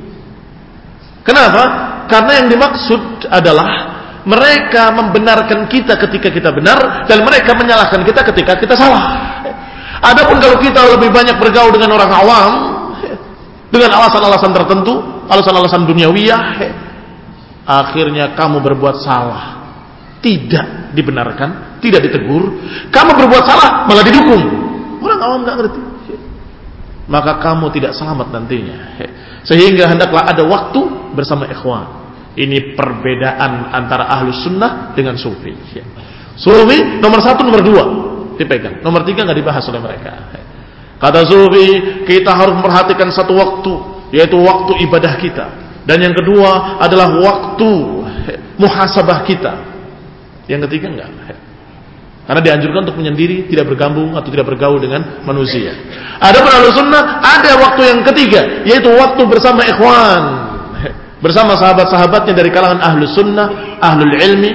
Kenapa? Karena yang dimaksud adalah mereka membenarkan kita ketika kita benar, dan mereka menyalahkan kita ketika kita salah. Adapun kalau kita lebih banyak bergaul dengan orang awam, dengan alasan-alasan tertentu, alasan-alasan duniawiyah, akhirnya kamu berbuat salah, tidak dibenarkan, tidak ditegur. Kamu berbuat salah malah didukung. Orang awam nggak ngerti, maka kamu tidak selamat nantinya. Sehingga hendaklah ada waktu bersama ikhwan. Ini perbedaan antara ahlus sunnah dengan sufi. Sufi nomor 1, nomor 2 dipegang, nomor 3 nggak dibahas oleh mereka. Kata sufi, kita harus memperhatikan satu waktu, yaitu waktu ibadah kita. Dan yang kedua adalah waktu muhasabah kita. Yang ketiga enggak. Karena dianjurkan untuk menyendiri, tidak bergabung atau tidak bergaul dengan manusia. Adapun ahlus sunnah ada waktu yang ketiga, yaitu waktu bersama ikhwan, bersama sahabat-sahabatnya dari kalangan ahlus sunnah, ahlul ilmi,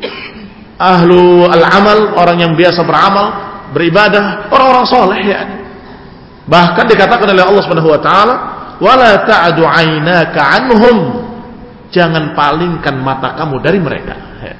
ahlul amal, orang yang biasa beramal, beribadah, orang-orang soleh ya. Bahkan dikatakan oleh Allah Subhanahu wa taala, "Wala ta'du 'ainaka 'anhum." Jangan palingkan mata kamu dari mereka.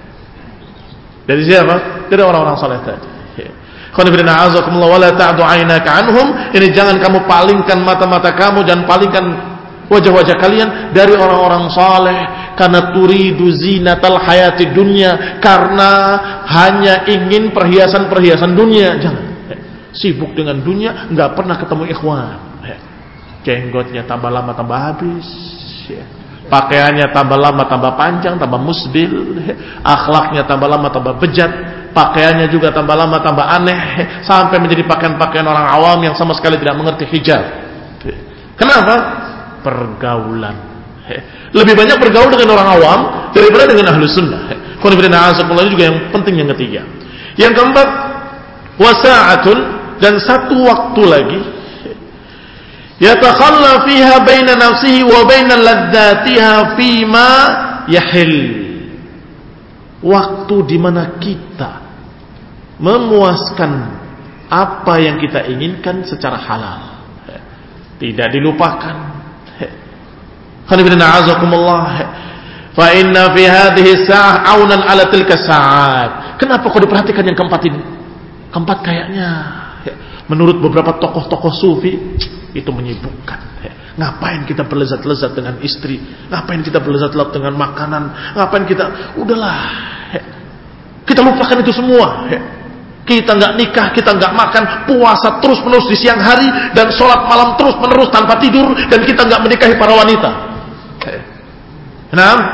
Dari siapa? Dari orang-orang saleh tadi. Qanifidina azakumullah wala ta'du 'ainaka 'anhum. Ini jangan kamu palingkan mata-mata kamu, jangan palingkan wajah-wajah kalian dari orang-orang saleh, karena turidu zinatal hayati dunya, karena hanya ingin perhiasan-perhiasan dunia. Jangan. Sibuk dengan dunia, enggak pernah ketemu ikhwan. Jenggotnya tambah lama tambah habis, pakaiannya tambah lama tambah panjang, tambah musbil, akhlaknya tambah lama tambah bejat, pakaiannya juga tambah lama tambah aneh, sampai menjadi pakaian-pakaian orang awam yang sama sekali tidak mengerti hijab. Kenapa? Pergaulan. Lebih banyak bergaul dengan orang awam daripada dengan ahlus sunnah. Ini juga yang penting yang ketiga. Yang keempat, wasa'atun, dan satu waktu lagi, yatakhalla fiha baina nafsihi wa baina ladzatiha fima yahil. Waktu di mana kita memuaskan apa yang kita inginkan secara halal, tidak dilupakan. Khanifidina azakumullah. Fa inna fi hadhihi sa'ah aunan ala tilka sa'at. Kenapa kau diperhatikan yang keempat ini? Keempat kayaknya menurut beberapa tokoh-tokoh sufi itu menyibukkan. Ngapain kita berlezat-lezat dengan istri? Ngapain kita berlezat-lezat dengan makanan? Ngapain kita? Udahlah, kita lupakan itu semua. Kita nggak nikah, kita nggak makan, puasa terus-menerus di siang hari, dan sholat malam terus-menerus tanpa tidur, dan kita nggak menikahi para wanita. Nah,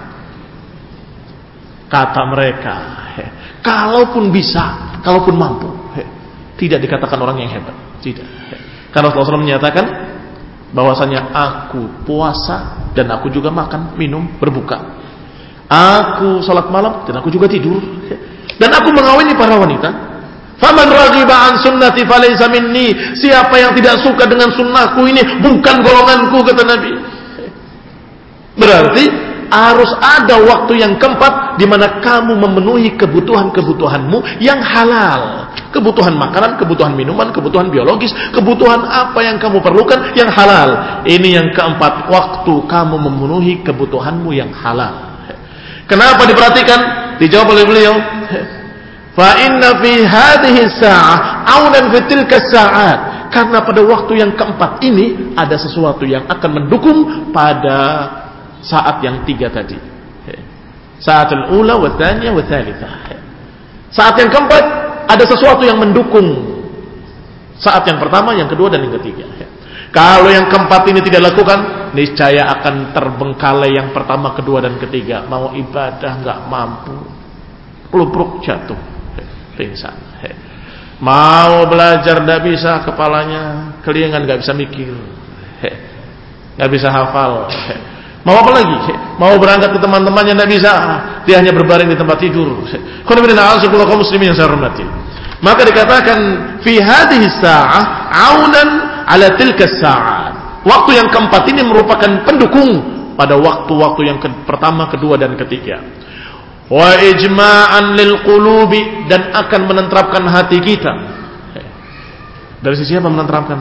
kata mereka, kalaupun bisa, kalaupun mampu, tidak dikatakan orang yang hebat. Tidak. Karena Rasulullah SAW menyatakan bahwasanya aku puasa dan aku juga makan, minum, berbuka. Aku salat malam dan aku juga tidur. Dan aku mengawini para wanita. Faman raghiba an sunnati falaysa minni. Siapa yang tidak suka dengan sunnahku ini bukan golonganku, kata Nabi. Berarti harus ada waktu yang keempat di mana kamu memenuhi kebutuhan-kebutuhanmu yang halal. Kebutuhan makanan, kebutuhan minuman, kebutuhan biologis, kebutuhan apa yang kamu perlukan yang halal. Ini yang keempat, waktu kamu memenuhi kebutuhanmu yang halal. Kenapa diperhatikan? Dijawab oleh beliau, fa inna fi hadhihi sa'ah aunan fi tilka sa'at. Karena pada waktu yang keempat ini ada sesuatu yang akan mendukung pada saat yang tiga tadi. Sa'atul ula wa tsaniyah wa tsalitsah. Saat yang keempat ada sesuatu yang mendukung saat yang pertama, yang kedua, dan yang ketiga. Kalau yang keempat ini tidak dilakukan, niscaya akan terbengkalai yang pertama, kedua dan ketiga. Mau ibadah nggak mampu, lubruk jatuh, pingsan. Mau belajar nggak bisa, kepalanya kelingan, nggak bisa mikir, nggak bisa hafal. Mau apa lagi? Mau berangkat ke teman-temannya nggak bisa, dia hanya berbaring di tempat tidur. Kaum muslimin yang saya hormati. Maka dikatakan fi hadhihi sa'ah aunan ala tilka sa'at. Waktu yang keempat ini merupakan pendukung pada waktu-waktu yang pertama, kedua dan ketiga. Wa ijma'an lil qulubi, dan akan menenteramkan hati kita. Dari sisi apa menenteramkan?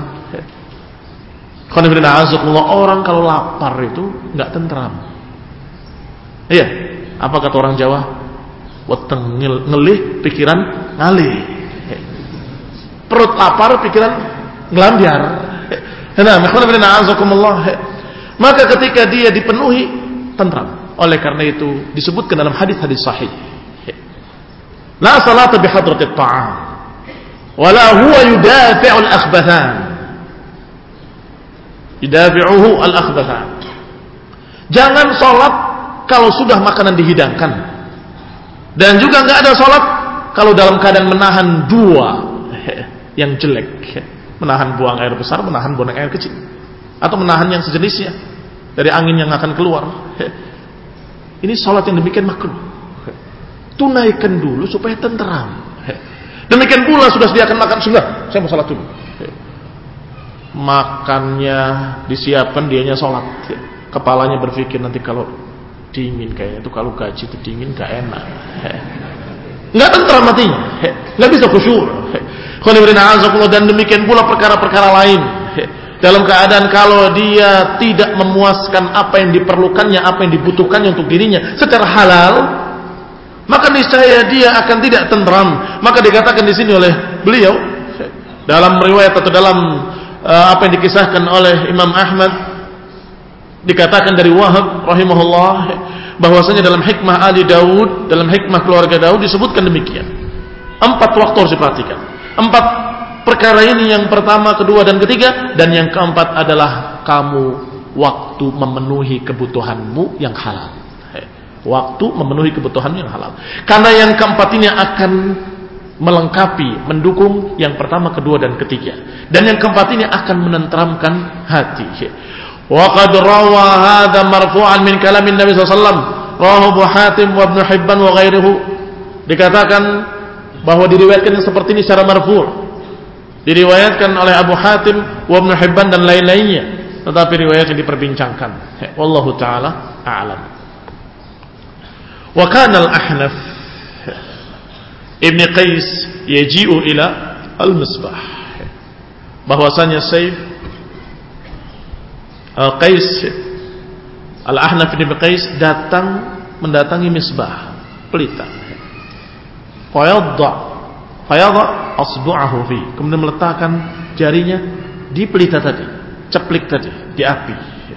Orang kalau lapar itu enggak tentram. Iya, apa kata orang Jawa? Weteng ngelih, pikiran ngalih. Perut lapar, pikiran ngelambiar. Maka ketika dia dipenuhi, tentram. Oleh karena itu disebutkan dalam hadis-hadis sahih, la salata bihadratit ta'am wala huwa yudafi'ul akhbathan. Yudafi'uhu al-akhbathan. Jangan salat kalau sudah makanan dihidangkan, dan juga enggak ada salat kalau dalam keadaan menahan dua yang jelek, menahan buang air besar, menahan buang air kecil, atau menahan yang sejenisnya dari angin yang akan keluar. Ini salat yang demikian makruh. Tunaikan dulu supaya tenteram. Demikian pula sudah sediakan makan, sudah, saya mau salat dulu. Makannya disiapkan, dianya salat. Kepalanya berpikir nanti kalau dingin, kayaknya itu kalau gaji itu dingin gak enak. Nggak tentram hatinya, nggak bisa khusyuk. Dan demikian pula perkara-perkara lain. Dalam keadaan kalau dia tidak memuaskan apa yang diperlukannya, apa yang dibutuhkannya untuk dirinya secara halal, maka niscaya dia akan tidak tentram. Maka dikatakan di sini oleh beliau dalam riwayat atau dalam apa yang dikisahkan oleh Imam Ahmad, dikatakan dari Wahab rahimahullah bahwasanya dalam hikmah Ali Daud, dalam hikmah keluarga Daud disebutkan demikian. 4 waktu harus diperhatikan. 4 perkara ini, yang pertama, kedua dan ketiga, dan yang keempat adalah kamu waktu memenuhi kebutuhanmu yang halal. Waktu memenuhi kebutuhan yang halal. Karena yang keempat ini akan melengkapi, mendukung yang pertama, kedua dan ketiga. Dan yang keempat ini akan menenteramkan hati. Wa qad rawa hadza marfu'an min kalamin Nabi sallallahu alaihi wasallam, rawahu Abu Hatim wa Ibn Hibban wa ghairuhu. Dikatakan bahwa diriwayatkan yang seperti ini secara marfu'. Diriwayatkan oleh Abu Hatim wa Ibn Hibban dan lain-lainnya, tetapi riwayat yang diperbincangkan. Wallahu taala a'lam. Wa kana al-Ahnaf Ibn Qais yaji'u ila al-Misbah. Bahwasanya Saif Qais Al-Ahnaf Ibn Qais mendatangi Misbah, pelita. Fayadha asbu'ahu fi, kemudian meletakkan jarinya di pelita tadi, ceplik tadi, di api.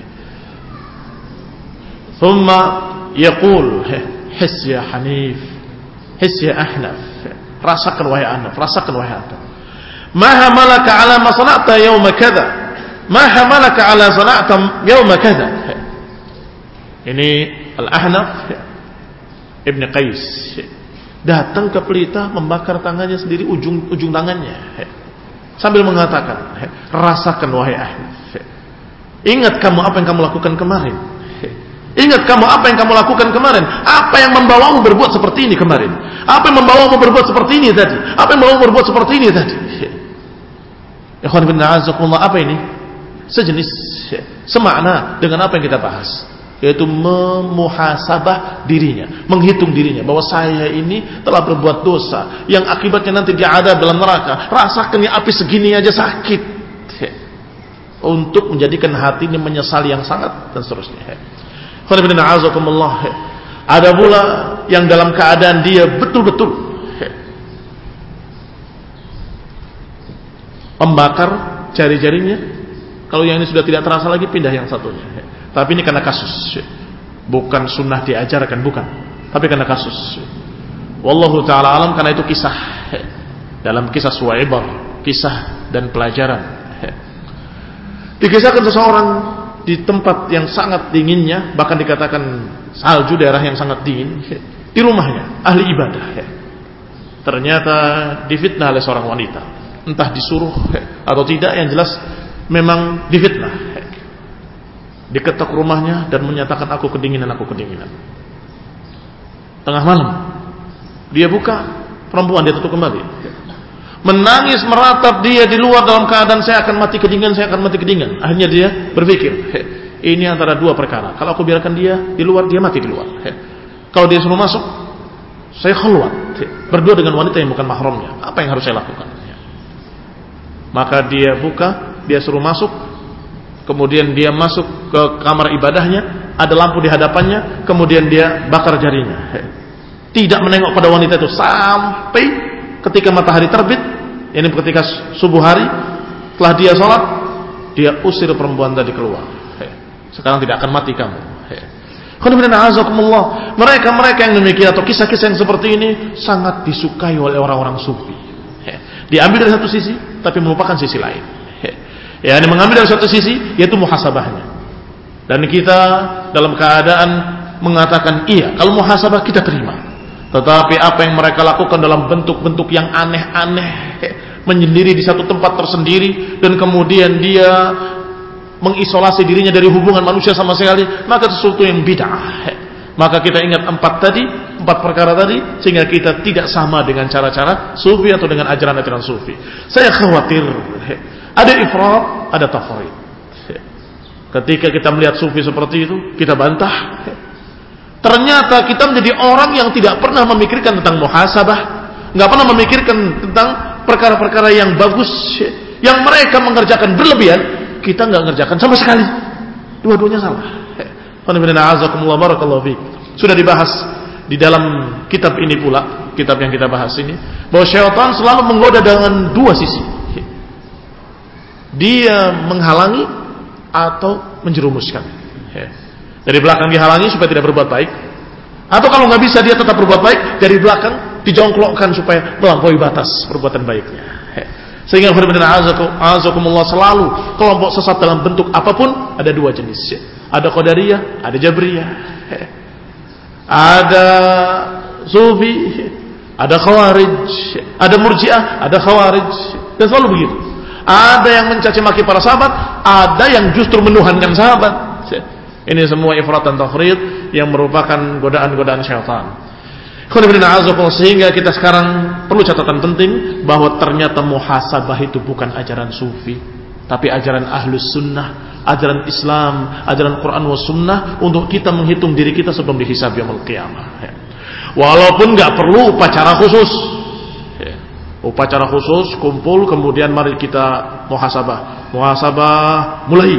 Thumma yaqul, hiss ya Hanif, hiss ya Ahnaf, rasakan wahai Ahnaf, rasakan wahai Ahnaf. Ma hamalaka ala ma sana'ta yawma kadza, ma hamalaka ala sana'ta yawma kadza. Ini Al-Ahnaf Ibn Qais datang ke pelita, membakar tangannya sendiri, ujung tangannya, sambil mengatakan, rasakan wahai Ahnaf, ingat kamu apa yang kamu lakukan kemarin. Ingat kamu apa yang kamu lakukan kemarin. Apa yang membawamu berbuat seperti ini kemarin? Apa yang membawamu berbuat seperti ini tadi? Apa yang membawamu berbuat seperti ini tadi? Ikhwan bin a'azakumullah, apa ini? Sejenis, semakna dengan apa yang kita bahas, yaitu memuhasabah dirinya, menghitung dirinya bahwa saya ini telah berbuat dosa yang akibatnya nanti dia ada dalam neraka. Rasakan ya, api segini aja sakit, untuk menjadikan hati ini menyesali yang sangat, dan seterusnya. Ada pula yang dalam keadaan dia betul-betul membakar jari-jarinya. Kalau yang ini sudah tidak terasa lagi, pindah yang satunya. Tapi ini karena kasus, bukan sunnah diajarkan, bukan, tapi karena kasus. Wallahu ta'ala alam, karena itu kisah, dalam kisah suwaibar, kisah dan pelajaran. Dikisahkan seseorang di tempat yang sangat dinginnya, bahkan dikatakan salju, daerah yang sangat dingin, di rumahnya, ahli ibadah. Ternyata difitnah oleh seorang wanita, entah disuruh atau tidak, yang jelas memang difitnah. Diketok rumahnya dan menyatakan aku kedinginan. Tengah malam dia buka, perempuan dia tutup kembali. Menangis meratap dia di luar dalam keadaan saya akan mati kedinginan. Akhirnya dia berpikir, ini antara dua perkara. Kalau aku biarkan dia di luar, dia mati di luar. Kalau dia suruh masuk, saya khalwat berdua dengan wanita yang bukan mahramnya. Apa yang harus saya lakukan? Maka dia buka, dia suruh masuk. Kemudian dia masuk ke kamar ibadahnya, ada lampu di hadapannya, kemudian dia bakar jarinya. Tidak menengok pada wanita itu sampai ketika matahari terbit, ini ketika subuh hari, setelah dia sholat, dia usir perempuan tadi keluar. Sekarang tidak akan mati kamu. Mereka yang demikian atau kisah-kisah yang seperti ini sangat disukai oleh orang-orang sufi. Diambil dari satu sisi, tapi melupakan sisi lain. Ini mengambil dari satu sisi, yaitu muhasabahnya. Dan kita dalam keadaan mengatakan iya, kalau muhasabah kita terima. Tetapi apa yang mereka lakukan dalam bentuk-bentuk yang aneh-aneh, menyendiri di satu tempat tersendiri, dan kemudian dia mengisolasi dirinya dari hubungan manusia sama sekali, maka sesuatu yang bid'ah. Maka kita ingat empat perkara tadi, sehingga kita tidak sama dengan cara-cara sufi atau dengan ajaran-ajaran sufi. Saya khawatir ada ifrat, ada tafrid. Ketika kita melihat sufi seperti itu, kita bantah. Ternyata kita menjadi orang yang tidak pernah memikirkan tentang muhasabah, nggak pernah memikirkan tentang perkara-perkara yang bagus, yang mereka mengerjakan berlebihan, kita nggak mengerjakan sama sekali. Dua-duanya salah. Sudah dibahas di dalam kitab ini pula, kitab yang kita bahas ini, bahwa syaitan selalu menggoda dengan dua sisi. Dia menghalangi atau menjerumuskan. Dari belakang dihalangi supaya tidak berbuat baik, atau kalau nggak bisa dia tetap berbuat baik, dari belakang dijongklokkan supaya melampaui batas perbuatan baiknya. Sehingga azakumullah, selalu kelompok sesat dalam bentuk apapun ada dua jenis. Ada Qadariyah, ada Jabriyah, ada Sufi, ada Khawarij, ada Murji'ah, ada Khawarij, dan selalu begitu. Ada yang mencaci maki para sahabat, ada yang justru menuhankan sahabat. Ini semua ifrat dan tafrid yang merupakan godaan-godaan syaitan. Sehingga kita sekarang perlu catatan penting bahwa ternyata muhasabah itu bukan ajaran sufi, tapi ajaran ahlus sunnah, ajaran Islam, ajaran Quran wa sunnah, untuk kita menghitung diri kita sebelum dihisab yaumul qiyamah. Walaupun nggak perlu upacara khusus. Upacara khusus, kumpul, kemudian mari kita muhasabah. Muhasabah mulai.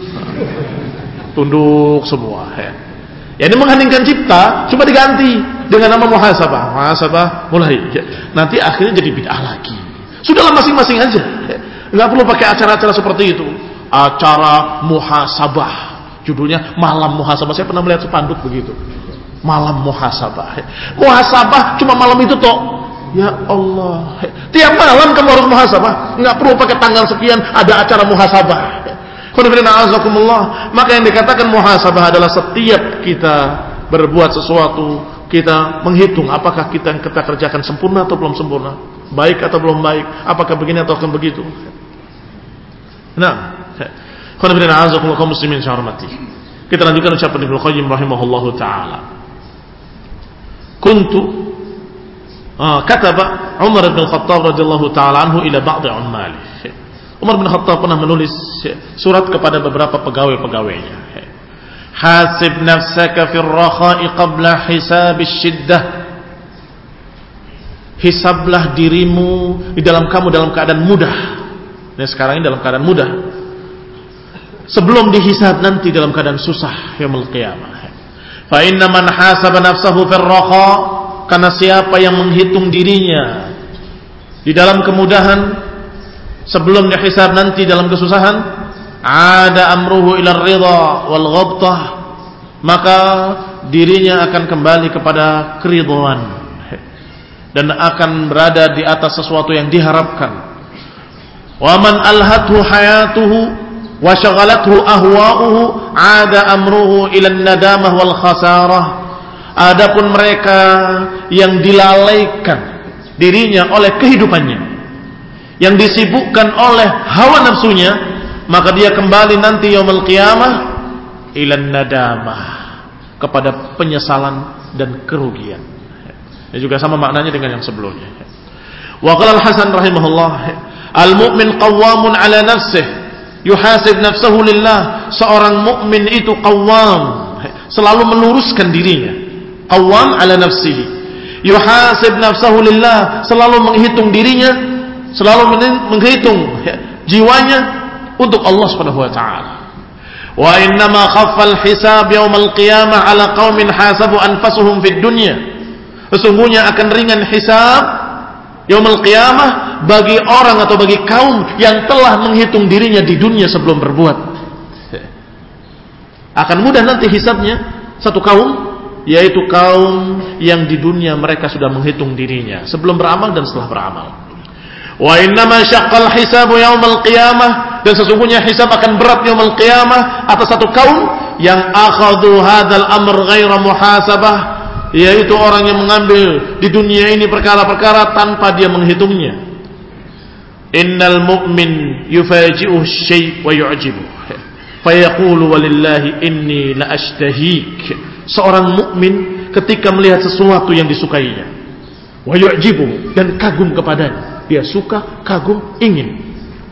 Tunduk semua. Ini mengheningkan cipta, cuma diganti dengan nama muhasabah. Muhasabah mulai. Nanti akhirnya jadi bid'ah lagi. Sudahlah masing-masing aja. Nggak perlu pakai acara-acara seperti itu. Acara muhasabah, judulnya malam muhasabah. Saya pernah melihat spanduk begitu. Malam muhasabah. Muhasabah cuma malam itu toh. Ya Allah. Tiap malam kamu harus muhasabah. Nggak perlu pakai tanggal sekian ada acara muhasabah. Maka yang dikatakan muhasabah adalah setiap kita berbuat sesuatu, kita menghitung apakah kita yang kita kerjakan sempurna atau belum sempurna, baik atau belum baik, apakah begini atau akan begitu. Kaum muslimin yang hormati, kita lanjutkan ucapan Ibnu Qayyim rahimahullahu taala. Kataba Umar bin Khattab radhiyallahu taala anhu ila ba'd ummali. Umar bin Khattab pernah menulis surat kepada beberapa pegawai-pegawainya. Hasib nafsaka fil rakha'i qabla hisabis syiddah. Hisablah dirimu dalam keadaan mudah. Nah, sekarang ini dalam keadaan mudah. Sebelum dihisab nanti dalam keadaan susah yaumul qiyamah. Fa inna man hasaba nafsahu fil rakha', karena siapa yang menghitung dirinya di dalam kemudahan sebelum dihisab nanti dalam kesusahan, ada amruhu ila ridha wal ghabtah, maka dirinya akan kembali kepada keridhaan dan akan berada di atas sesuatu yang diharapkan. Wa man alhathu hayatuhu wa syaghalathu ahwa'uhu 'ada amruhu ila an-nadamah wal khasarah. Adapun mereka yang dilalaikan dirinya oleh kehidupannya, yang disibukkan oleh hawa nafsunya, maka dia kembali nanti yaumul qiyamah ila an-nadamah, kepada penyesalan dan kerugian. Ini juga sama maknanya dengan yang sebelumnya. Wa qala al-Hasan rahimahullah, al-mu'min qawwamun 'ala nafsihi, yuhasib nafsahu lillah. Seorang mukmin itu qawwam, selalu meluruskan dirinya. Qawwam 'ala nafsihi, yuhasib nafsahu lillah, selalu menghitung dirinya, selalu menghitung jiwanya untuk Allah Subhanahu wa taala. Wa innama khaffal hisab yaumal qiyamah 'ala qaumin hasabu anfasuhum fid dunya. Sesungguhnya akan ringan hisab yaumul qiyamah bagi orang atau bagi kaum yang telah menghitung dirinya di dunia sebelum berbuat. Akan mudah nanti hisabnya satu kaum, yaitu kaum yang di dunia mereka sudah menghitung dirinya sebelum beramal dan setelah beramal. Wa innama syaqqal hisabu yaumal qiyamah, dan sesungguhnya hisab akan berat yaumul qiyamah atas satu kaum yang akhadhu hadzal amr ghaira muhasabah, yaitu orang yang mengambil di dunia ini perkara-perkara tanpa dia menghitungnya. Innal mu'min yufaji'uhu syai' wa yu'jibuh fayaqulu walillahi inni la ashtahik. Seorang mukmin ketika melihat sesuatu yang disukainya, wa yu'jibuhu, dan kagum kepadanya, dia suka, kagum, ingin.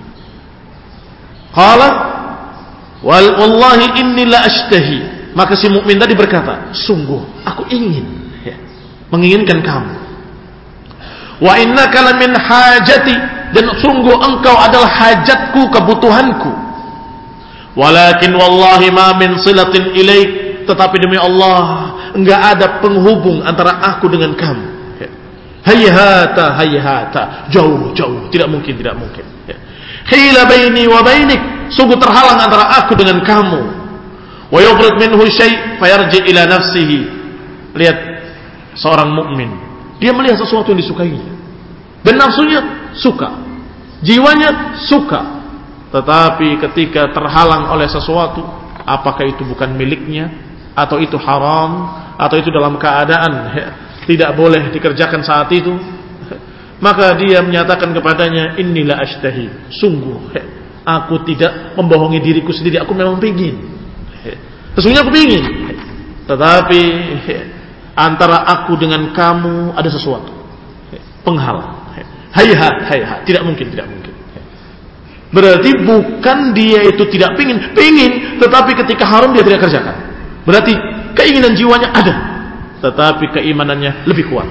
Qala wallahi inni la ashtahi, maka si mukmin tadi berkata, sungguh aku ingin, menginginkan kamu. Wa innaka lamin hajati, dan sungguh engkau adalah hajatku, kebutuhanku. Walakin wallahi ma min silatin ilaik, tetapi demi Allah enggak ada penghubung antara aku dengan kamu. Hayhata hayhata, jauh, tidak mungkin. Hila baini wa bainik, sungguh terhalang antara aku dengan kamu. Wa yughrid minhu syai' fayarji ila nafsihi. Lihat seorang mukmin, dia melihat sesuatu yang disukainya dan nafsunya suka, jiwanya suka. Tetapi ketika terhalang oleh sesuatu, apakah itu bukan miliknya, atau itu haram, atau itu dalam keadaan tidak boleh dikerjakan saat itu, maka dia menyatakan kepadanya, inilah ashtahi, sungguh aku tidak membohongi diriku sendiri, aku memang ingin, sesungguhnya aku ingin, tetapi antara aku dengan kamu ada sesuatu penghalang. Hayhat, tidak mungkin. Berarti bukan dia itu tidak pingin, tetapi ketika haram dia tidak kerjakan. Berarti keinginan jiwanya ada, tetapi keimanannya lebih kuat.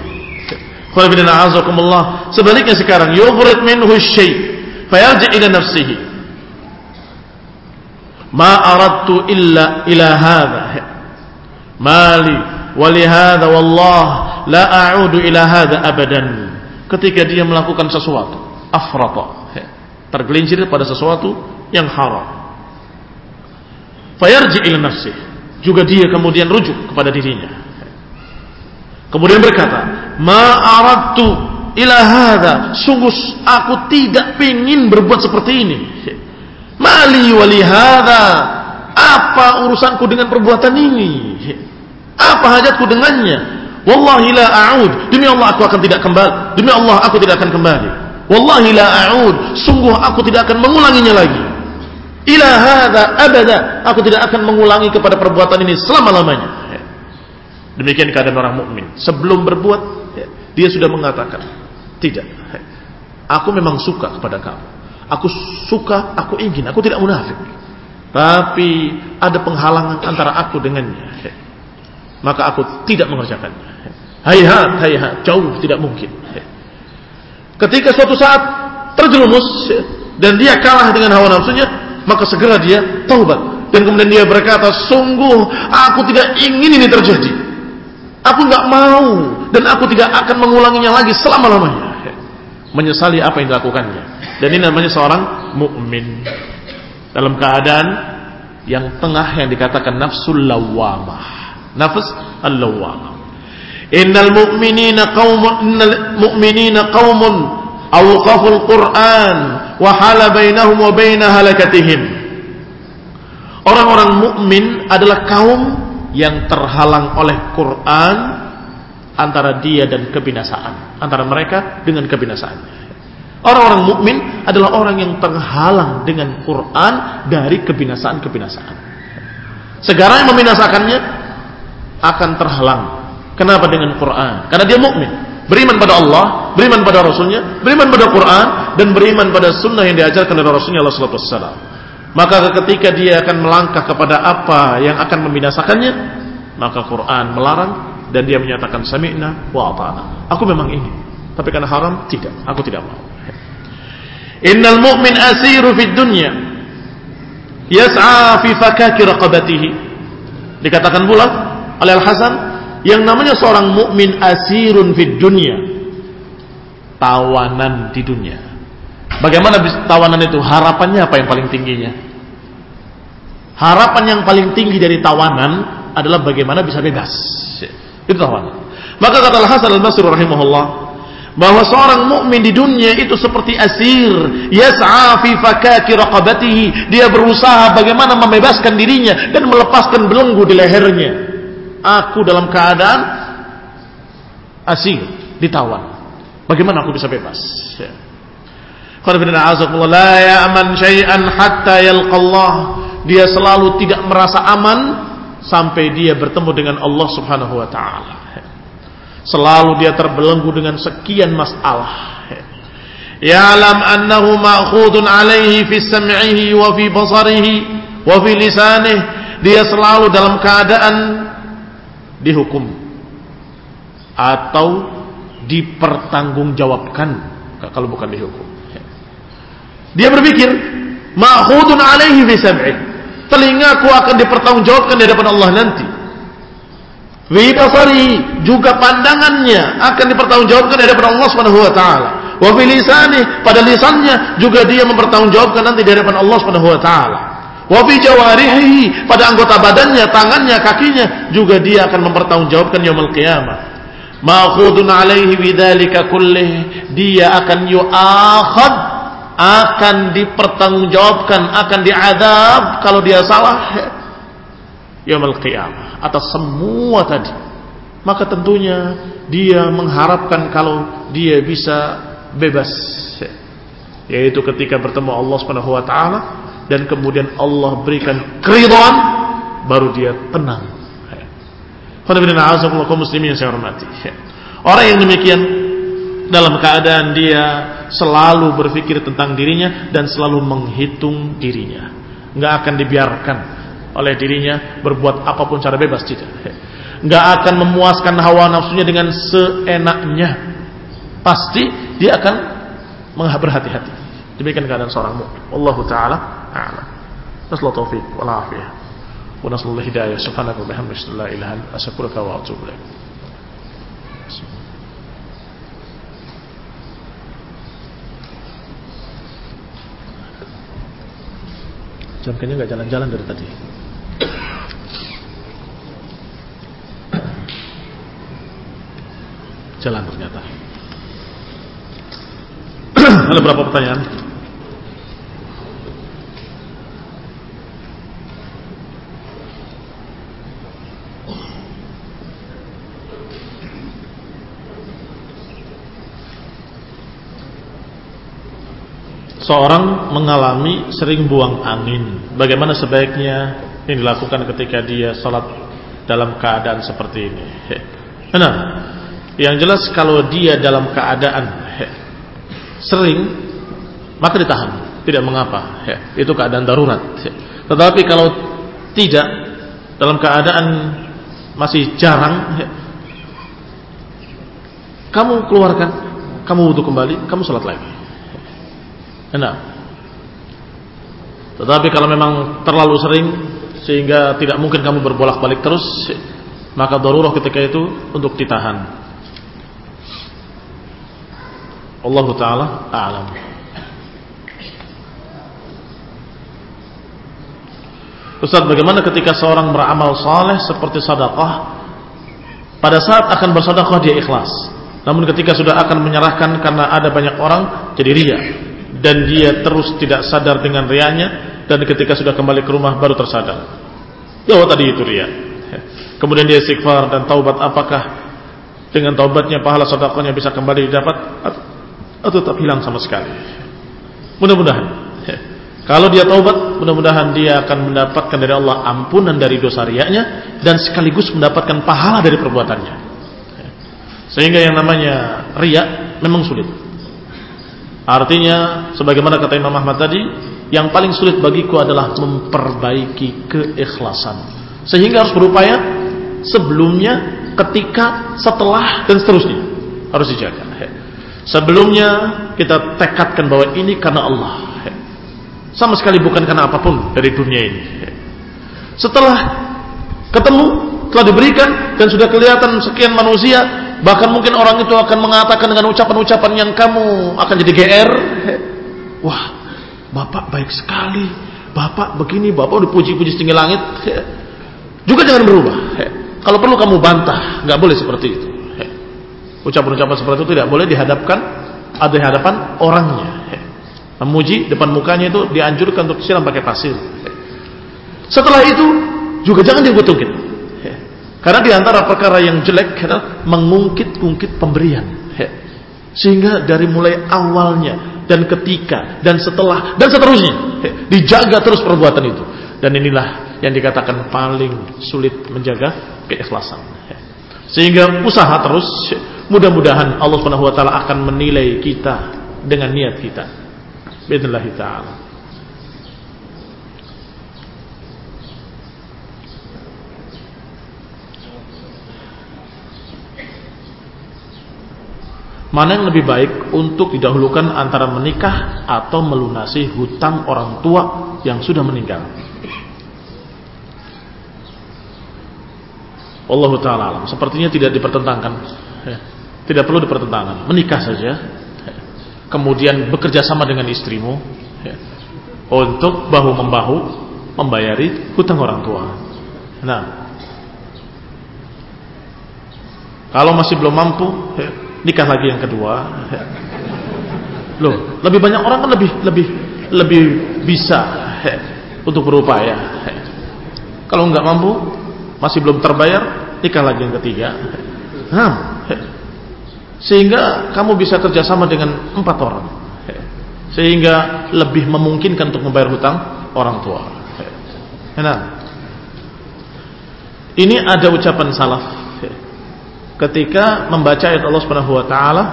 Sebaliknya sekarang, yughrid minhu syai' fayarji ila nafsihi. Ma aradtu illa ila hadha mali wa li hadha wallah la a'udu ila hadha abadan. Ketika dia melakukan sesuatu afrata, tergelincir pada sesuatu yang haram, fayarji ila nafsih, juga dia kemudian rujuk kepada dirinya, kemudian berkata, ma aradtu ila hadha, sungguh aku tidak ingin berbuat seperti ini. Mali wali hadha, apa urusanku dengan perbuatan ini, apa hajatku dengannya. Wallahi la a'ud, demi Allah aku akan tidak kembali, demi Allah aku tidak akan kembali. Wallahi la a'ud, sungguh aku tidak akan mengulanginya lagi. Ila hadza abada, aku tidak akan mengulangi kepada perbuatan ini selama-lamanya. Demikian keadaan orang mukmin. Sebelum berbuat, dia sudah mengatakan, tidak, aku memang suka kepada kamu, aku suka, aku ingin, aku tidak munafik, tapi ada penghalangan antara aku dengannya, maka aku tidak mengerjakannya. Hayhat, jauh, tidak mungkin. Ketika suatu saat terjerumus dan dia kalah dengan hawa nafsunya, maka segera dia taubat, dan kemudian dia berkata, sungguh aku tidak ingin ini terjadi, aku enggak mau, dan aku tidak akan mengulanginya lagi selama-lamanya. Menyesali apa yang dilakukannya. Dan ini namanya seorang mukmin dalam keadaan yang tengah, yang dikatakan nafsul lawwamah, nafs al-lawwamah. Innal mu'minina qaumun awqaful Qur'an wa hala bainahum wa baina halakatihim. Orang-orang mukmin adalah kaum yang terhalang oleh Quran antara dia dan kebinasaan, antara mereka dengan kebinasaan. Orang-orang mukmin adalah orang yang terhalang dengan Quran dari kebinasaan-kebinasaan. Segala yang membinasakannya akan terhalang. Kenapa dengan Quran? Karena dia mukmin, beriman pada Allah, beriman pada Rasulnya, beriman pada Quran, dan beriman pada sunnah yang diajarkan oleh Rasulnya sallallahu alaihi wasallam. Maka ketika dia akan melangkah kepada apa yang akan membinasakannya, maka Quran melarang dan dia menyatakan sami'na wa ata'na. Aku memang ini, tapi karena haram tidak, aku tidak mau. Innal mu'min asiru fid dunya yas'a fi fakaki raqabatihi. Dikatakan pula oleh Al-Hasan, yang namanya seorang mukmin asirun fid dunya, tawanan di dunia. Bagaimana tawanan itu? Harapannya apa yang paling tingginya? Harapan yang paling tinggi dari tawanan adalah bagaimana bisa bebas. Itu tawanan. Maka kata Al-Hasan Al-Basri rahimahullah, bahwa seorang mukmin di dunia itu seperti asir, yas'a fi fakaki raqabatihi, dia berusaha bagaimana membebaskan dirinya dan melepaskan belenggu di lehernya. Aku dalam keadaan asir, ditawan. Bagaimana aku bisa bebas? La ya'man syai'an hatta yalqa Allah. Dia selalu tidak merasa aman sampai dia bertemu dengan Allah Subhanahu wa taala. Selalu dia terbelenggu dengan sekian masalah. Ya'lam annahu ma'khudun 'alaihi fi sam'ihi wa fi basarihi wa fi lisanihi. Dia selalu dalam keadaan dihukum atau dipertanggungjawabkan kalau bukan dihukum. Dia berpikir, ma'khudun 'alaihi fi sam'ihi. Telingaku akan dipertanggungjawabkan di hadapan Allah nanti. Fi basari, juga pandangannya akan dipertanggungjawabkan di hadapan Allah Subhanahu wa taala. Wa fi lisani, pada lisannya juga dia mempertanggungjawabkan nanti di hadapan Allah Subhanahu wa taala. Wa fi jawarihi, pada anggota badannya, tangannya, kakinya juga dia akan mempertanggungjawabkan yaumul qiyamah. Ma'khudun 'alaihi bidzalika kullih, dia akan yu'akhad, akan dipertanggungjawabkan, akan diadab kalau dia salah yaumul qiyamah atas semua tadi. Maka tentunya dia mengharapkan kalau dia bisa bebas, yaitu ketika bertemu Allah Subhanahu wa taala dan kemudian Allah berikan keridhaan, baru dia tenang. Kaum muslimin yang saya hormati, orang yang demikian dalam keadaan dia selalu berpikir tentang dirinya dan selalu menghitung dirinya, nggak akan dibiarkan oleh dirinya berbuat apapun cara bebas, tidak. Nggak akan memuaskan hawa nafsunya dengan seenaknya. Pasti dia akan berhati-hati. Demikian keadaan seorang mukmin. Wallahu taala a'lam. Nasallahu taufiq wal afiyah. Wa nasallahu hidayah. Subhanaka wa bihamdika la ilaha illa anta astaghfiruka wa atubu ilaik. Jam kayaknya nggak jalan-jalan dari tadi. Jalan ternyata. Ada berapa pertanyaan? Seorang mengalami sering buang angin. Bagaimana sebaiknya ini dilakukan ketika dia salat dalam keadaan seperti ini? Benar. Yang jelas kalau dia dalam keadaan sering, maka ditahan, tidak mengapa. Itu keadaan darurat. Tetapi kalau tidak, dalam keadaan masih jarang, kamu keluarkan, kamu wudu kembali, kamu salat lagi. Enak. Tetapi kalau memang terlalu sering sehingga tidak mungkin kamu berbolak-balik terus, maka darurah ketika itu untuk ditahan. Allah Ta'ala a'lam. Ustaz, bagaimana ketika seorang beramal saleh seperti sedekah, pada saat akan bersedekah dia ikhlas, namun ketika sudah akan menyerahkan karena ada banyak orang jadi riya, dan dia terus tidak sadar dengan riyanya dan ketika sudah kembali ke rumah baru tersadar, ya tadi itu riya. Kemudian dia istighfar dan taubat. Apakah dengan taubatnya pahala sedekahnya bisa kembali didapat atau tetap hilang sama sekali? Mudah-mudahan kalau dia taubat, mudah-mudahan dia akan mendapatkan dari Allah ampunan dari dosa riyanya dan sekaligus mendapatkan pahala dari perbuatannya. Sehingga yang namanya riya memang sulit. Artinya sebagaimana kata Imam Ahmad tadi, yang paling sulit bagiku adalah memperbaiki keikhlasan. Sehingga harus berupaya sebelumnya, ketika, setelah, dan seterusnya harus dijaga. Sebelumnya kita tekadkan bahwa ini karena Allah, sama sekali bukan karena apapun dari dunia ini. Setelah ketemu, telah diberikan, dan sudah kelihatan sekian manusia, bahkan mungkin orang itu akan mengatakan dengan ucapan-ucapan yang kamu akan jadi GR. Wah, Bapak baik sekali, Bapak begini, Bapak dipuji-puji setinggi langit. Juga jangan berubah. Kalau perlu kamu bantah, nggak boleh seperti itu. Ucapan-ucapan seperti itu tidak boleh dihadapkan, ada di hadapan orangnya. Memuji depan mukanya itu dianjurkan untuk siram pakai pasir. Setelah itu juga jangan diungkit-ungkit. Karena di antara perkara yang jelek adalah mengungkit-ungkit pemberian. Sehingga dari mulai awalnya dan ketika dan setelah dan seterusnya dijaga terus perbuatan itu. Dan inilah yang dikatakan paling sulit menjaga keikhlasan. Sehingga usaha terus, mudah-mudahan Allah Subhanahu wa taala akan menilai kita dengan niat kita. Bismillah ta'ala. Mana yang lebih baik untuk didahulukan antara menikah atau melunasi hutang orang tua yang sudah meninggal? Wallahu ta'ala alam. Sepertinya tidak dipertentangkan. Tidak perlu dipertentangkan. Menikah saja, kemudian bekerja sama dengan istrimu untuk bahu-membahu membayari hutang orang tua. Nah, kalau masih belum mampu, nikah lagi yang kedua. Loh, lebih banyak orang kan lebih bisa untuk berupaya. Kalau nggak mampu, masih belum terbayar, nikah lagi yang ketiga. Sehingga kamu bisa kerjasama dengan 4 orang, sehingga lebih memungkinkan untuk membayar hutang orang tua. Nah, ini ada ucapan salaf ketika membaca ayat Allah Subhanahu wa taala,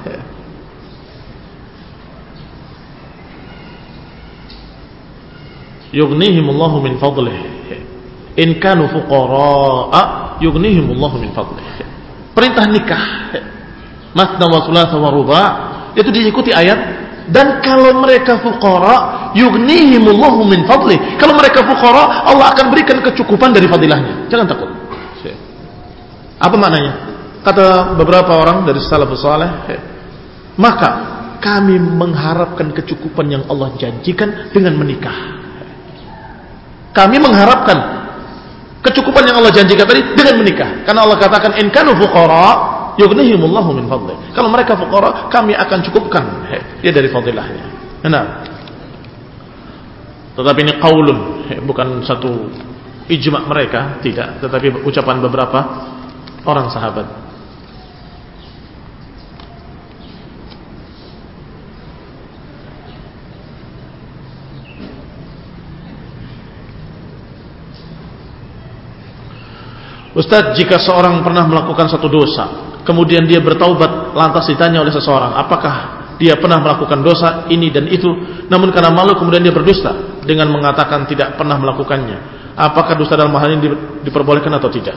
yughnihimullahu min fadlih in kanu fuqara'a yughnihimullahu min fadlih. Perintah nikah masna wa thulatha wa ruba' itu diikuti ayat, dan kalau mereka fuqara yughnihimullahu min fadlih. Kalau mereka fuqara, Allah akan berikan kecukupan dari fadilahnya. Jangan takut. Apa maknanya? Kata beberapa orang dari salafus saleh, maka kami mengharapkan kecukupan yang Allah janjikan dengan menikah. Kami mengharapkan kecukupan yang Allah janjikan tadi dengan menikah. Karena Allah katakan in kanu fuqara yughnihimullahu min fadlih. Kalau mereka fuqara, kami akan cukupkan ya dari fadilahnya. Nah, tetapi ini qaulun, bukan satu ijma' mereka, tidak, tetapi ucapan beberapa orang sahabat. Ustaz, jika seorang pernah melakukan satu dosa, kemudian dia bertaubat, lantas ditanya oleh seseorang, apakah dia pernah melakukan dosa ini dan itu, namun karena malu kemudian dia berdusta dengan mengatakan tidak pernah melakukannya, apakah dusta dalam hal ini diperbolehkan atau tidak?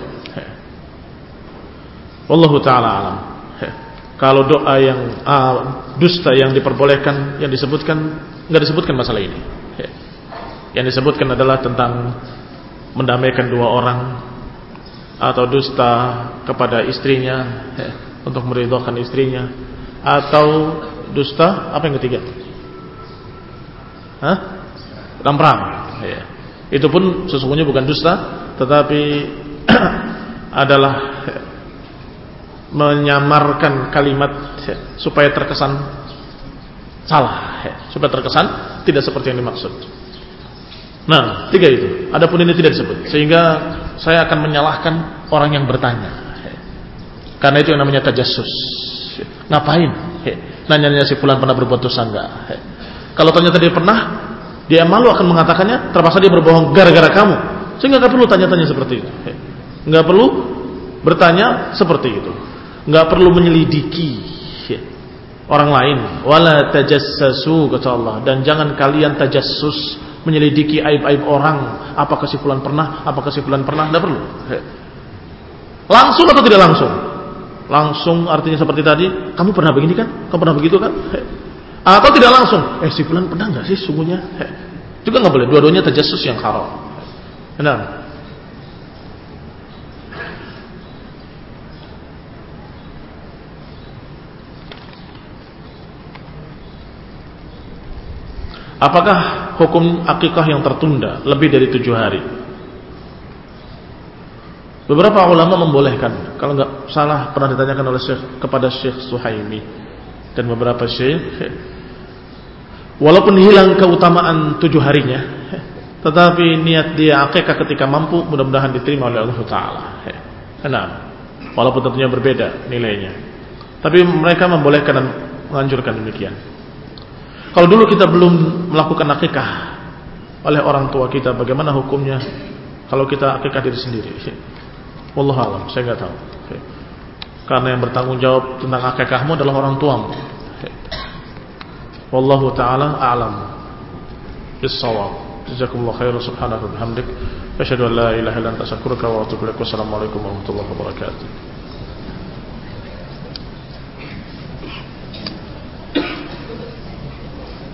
Wallahu ta'ala alam. Kalau doa yang dusta yang diperbolehkan, yang disebutkan, nggak disebutkan masalah ini. Yang disebutkan adalah tentang mendamaikan 2 orang, atau dusta kepada istrinya untuk meridhokan istrinya, atau dusta apa yang ketiga? Dalam perang. Itu pun sesungguhnya bukan dusta, tetapi adalah menyamarkan kalimat supaya terkesan salah, supaya terkesan tidak seperti yang dimaksud. Nah, 3 itu. Adapun ini tidak disebut, sehingga saya akan menyalahkan orang yang bertanya. Karena itu yang namanya tajassus. Ngapain? Nanya-nanya si fulan pernah berbuat dosa enggak? Kalau ternyata dia pernah, dia malu akan mengatakannya, terpaksa dia berbohong gara-gara kamu. Sehingga enggak perlu tanya-tanya seperti itu. Enggak perlu bertanya seperti itu. Enggak perlu menyelidiki orang lain. Wala tajassasu, kata Allah, dan jangan kalian tajassus, menyelidiki aib-aib orang. Apakah si fulan pernah? Apakah si fulan pernah? Enggak perlu. Langsung atau tidak langsung? Langsung artinya seperti tadi, kamu pernah begini kan? Kamu pernah begitu kan? Atau tidak langsung, si fulan pernah enggak sih sungguhnya? Juga enggak boleh. Dua-duanya tajassus yang haram. Nah, apakah hukum akikah yang tertunda lebih dari 7 hari? Beberapa ulama membolehkan. Kalau nggak salah pernah ditanyakan oleh kepada Syekh Suhaimi dan beberapa syekh, walaupun hilang keutamaan 7 harinya, tetapi niat dia akikah ketika mampu mudah-mudahan diterima oleh Allah Taala. Nah, walaupun tentunya berbeda nilainya, tapi mereka membolehkan dan menganjurkan demikian. Kalau dulu kita belum melakukan akikah oleh orang tua kita, bagaimana hukumnya kalau kita akikah diri sendiri? Wallahu a'lam, saya nggak tahu. Karena yang bertanggung jawab tentang akikahmu adalah orang tuamu. Wallahu ta'ala a'lam bis-shawab. Jazakumullahu khairan, subhanaka wa bihamdik, asyhadu an la ilaha illa anta astaghfiruka wa atubu ilaik. Wassalamualaikum warahmatullahi wabarakatuh.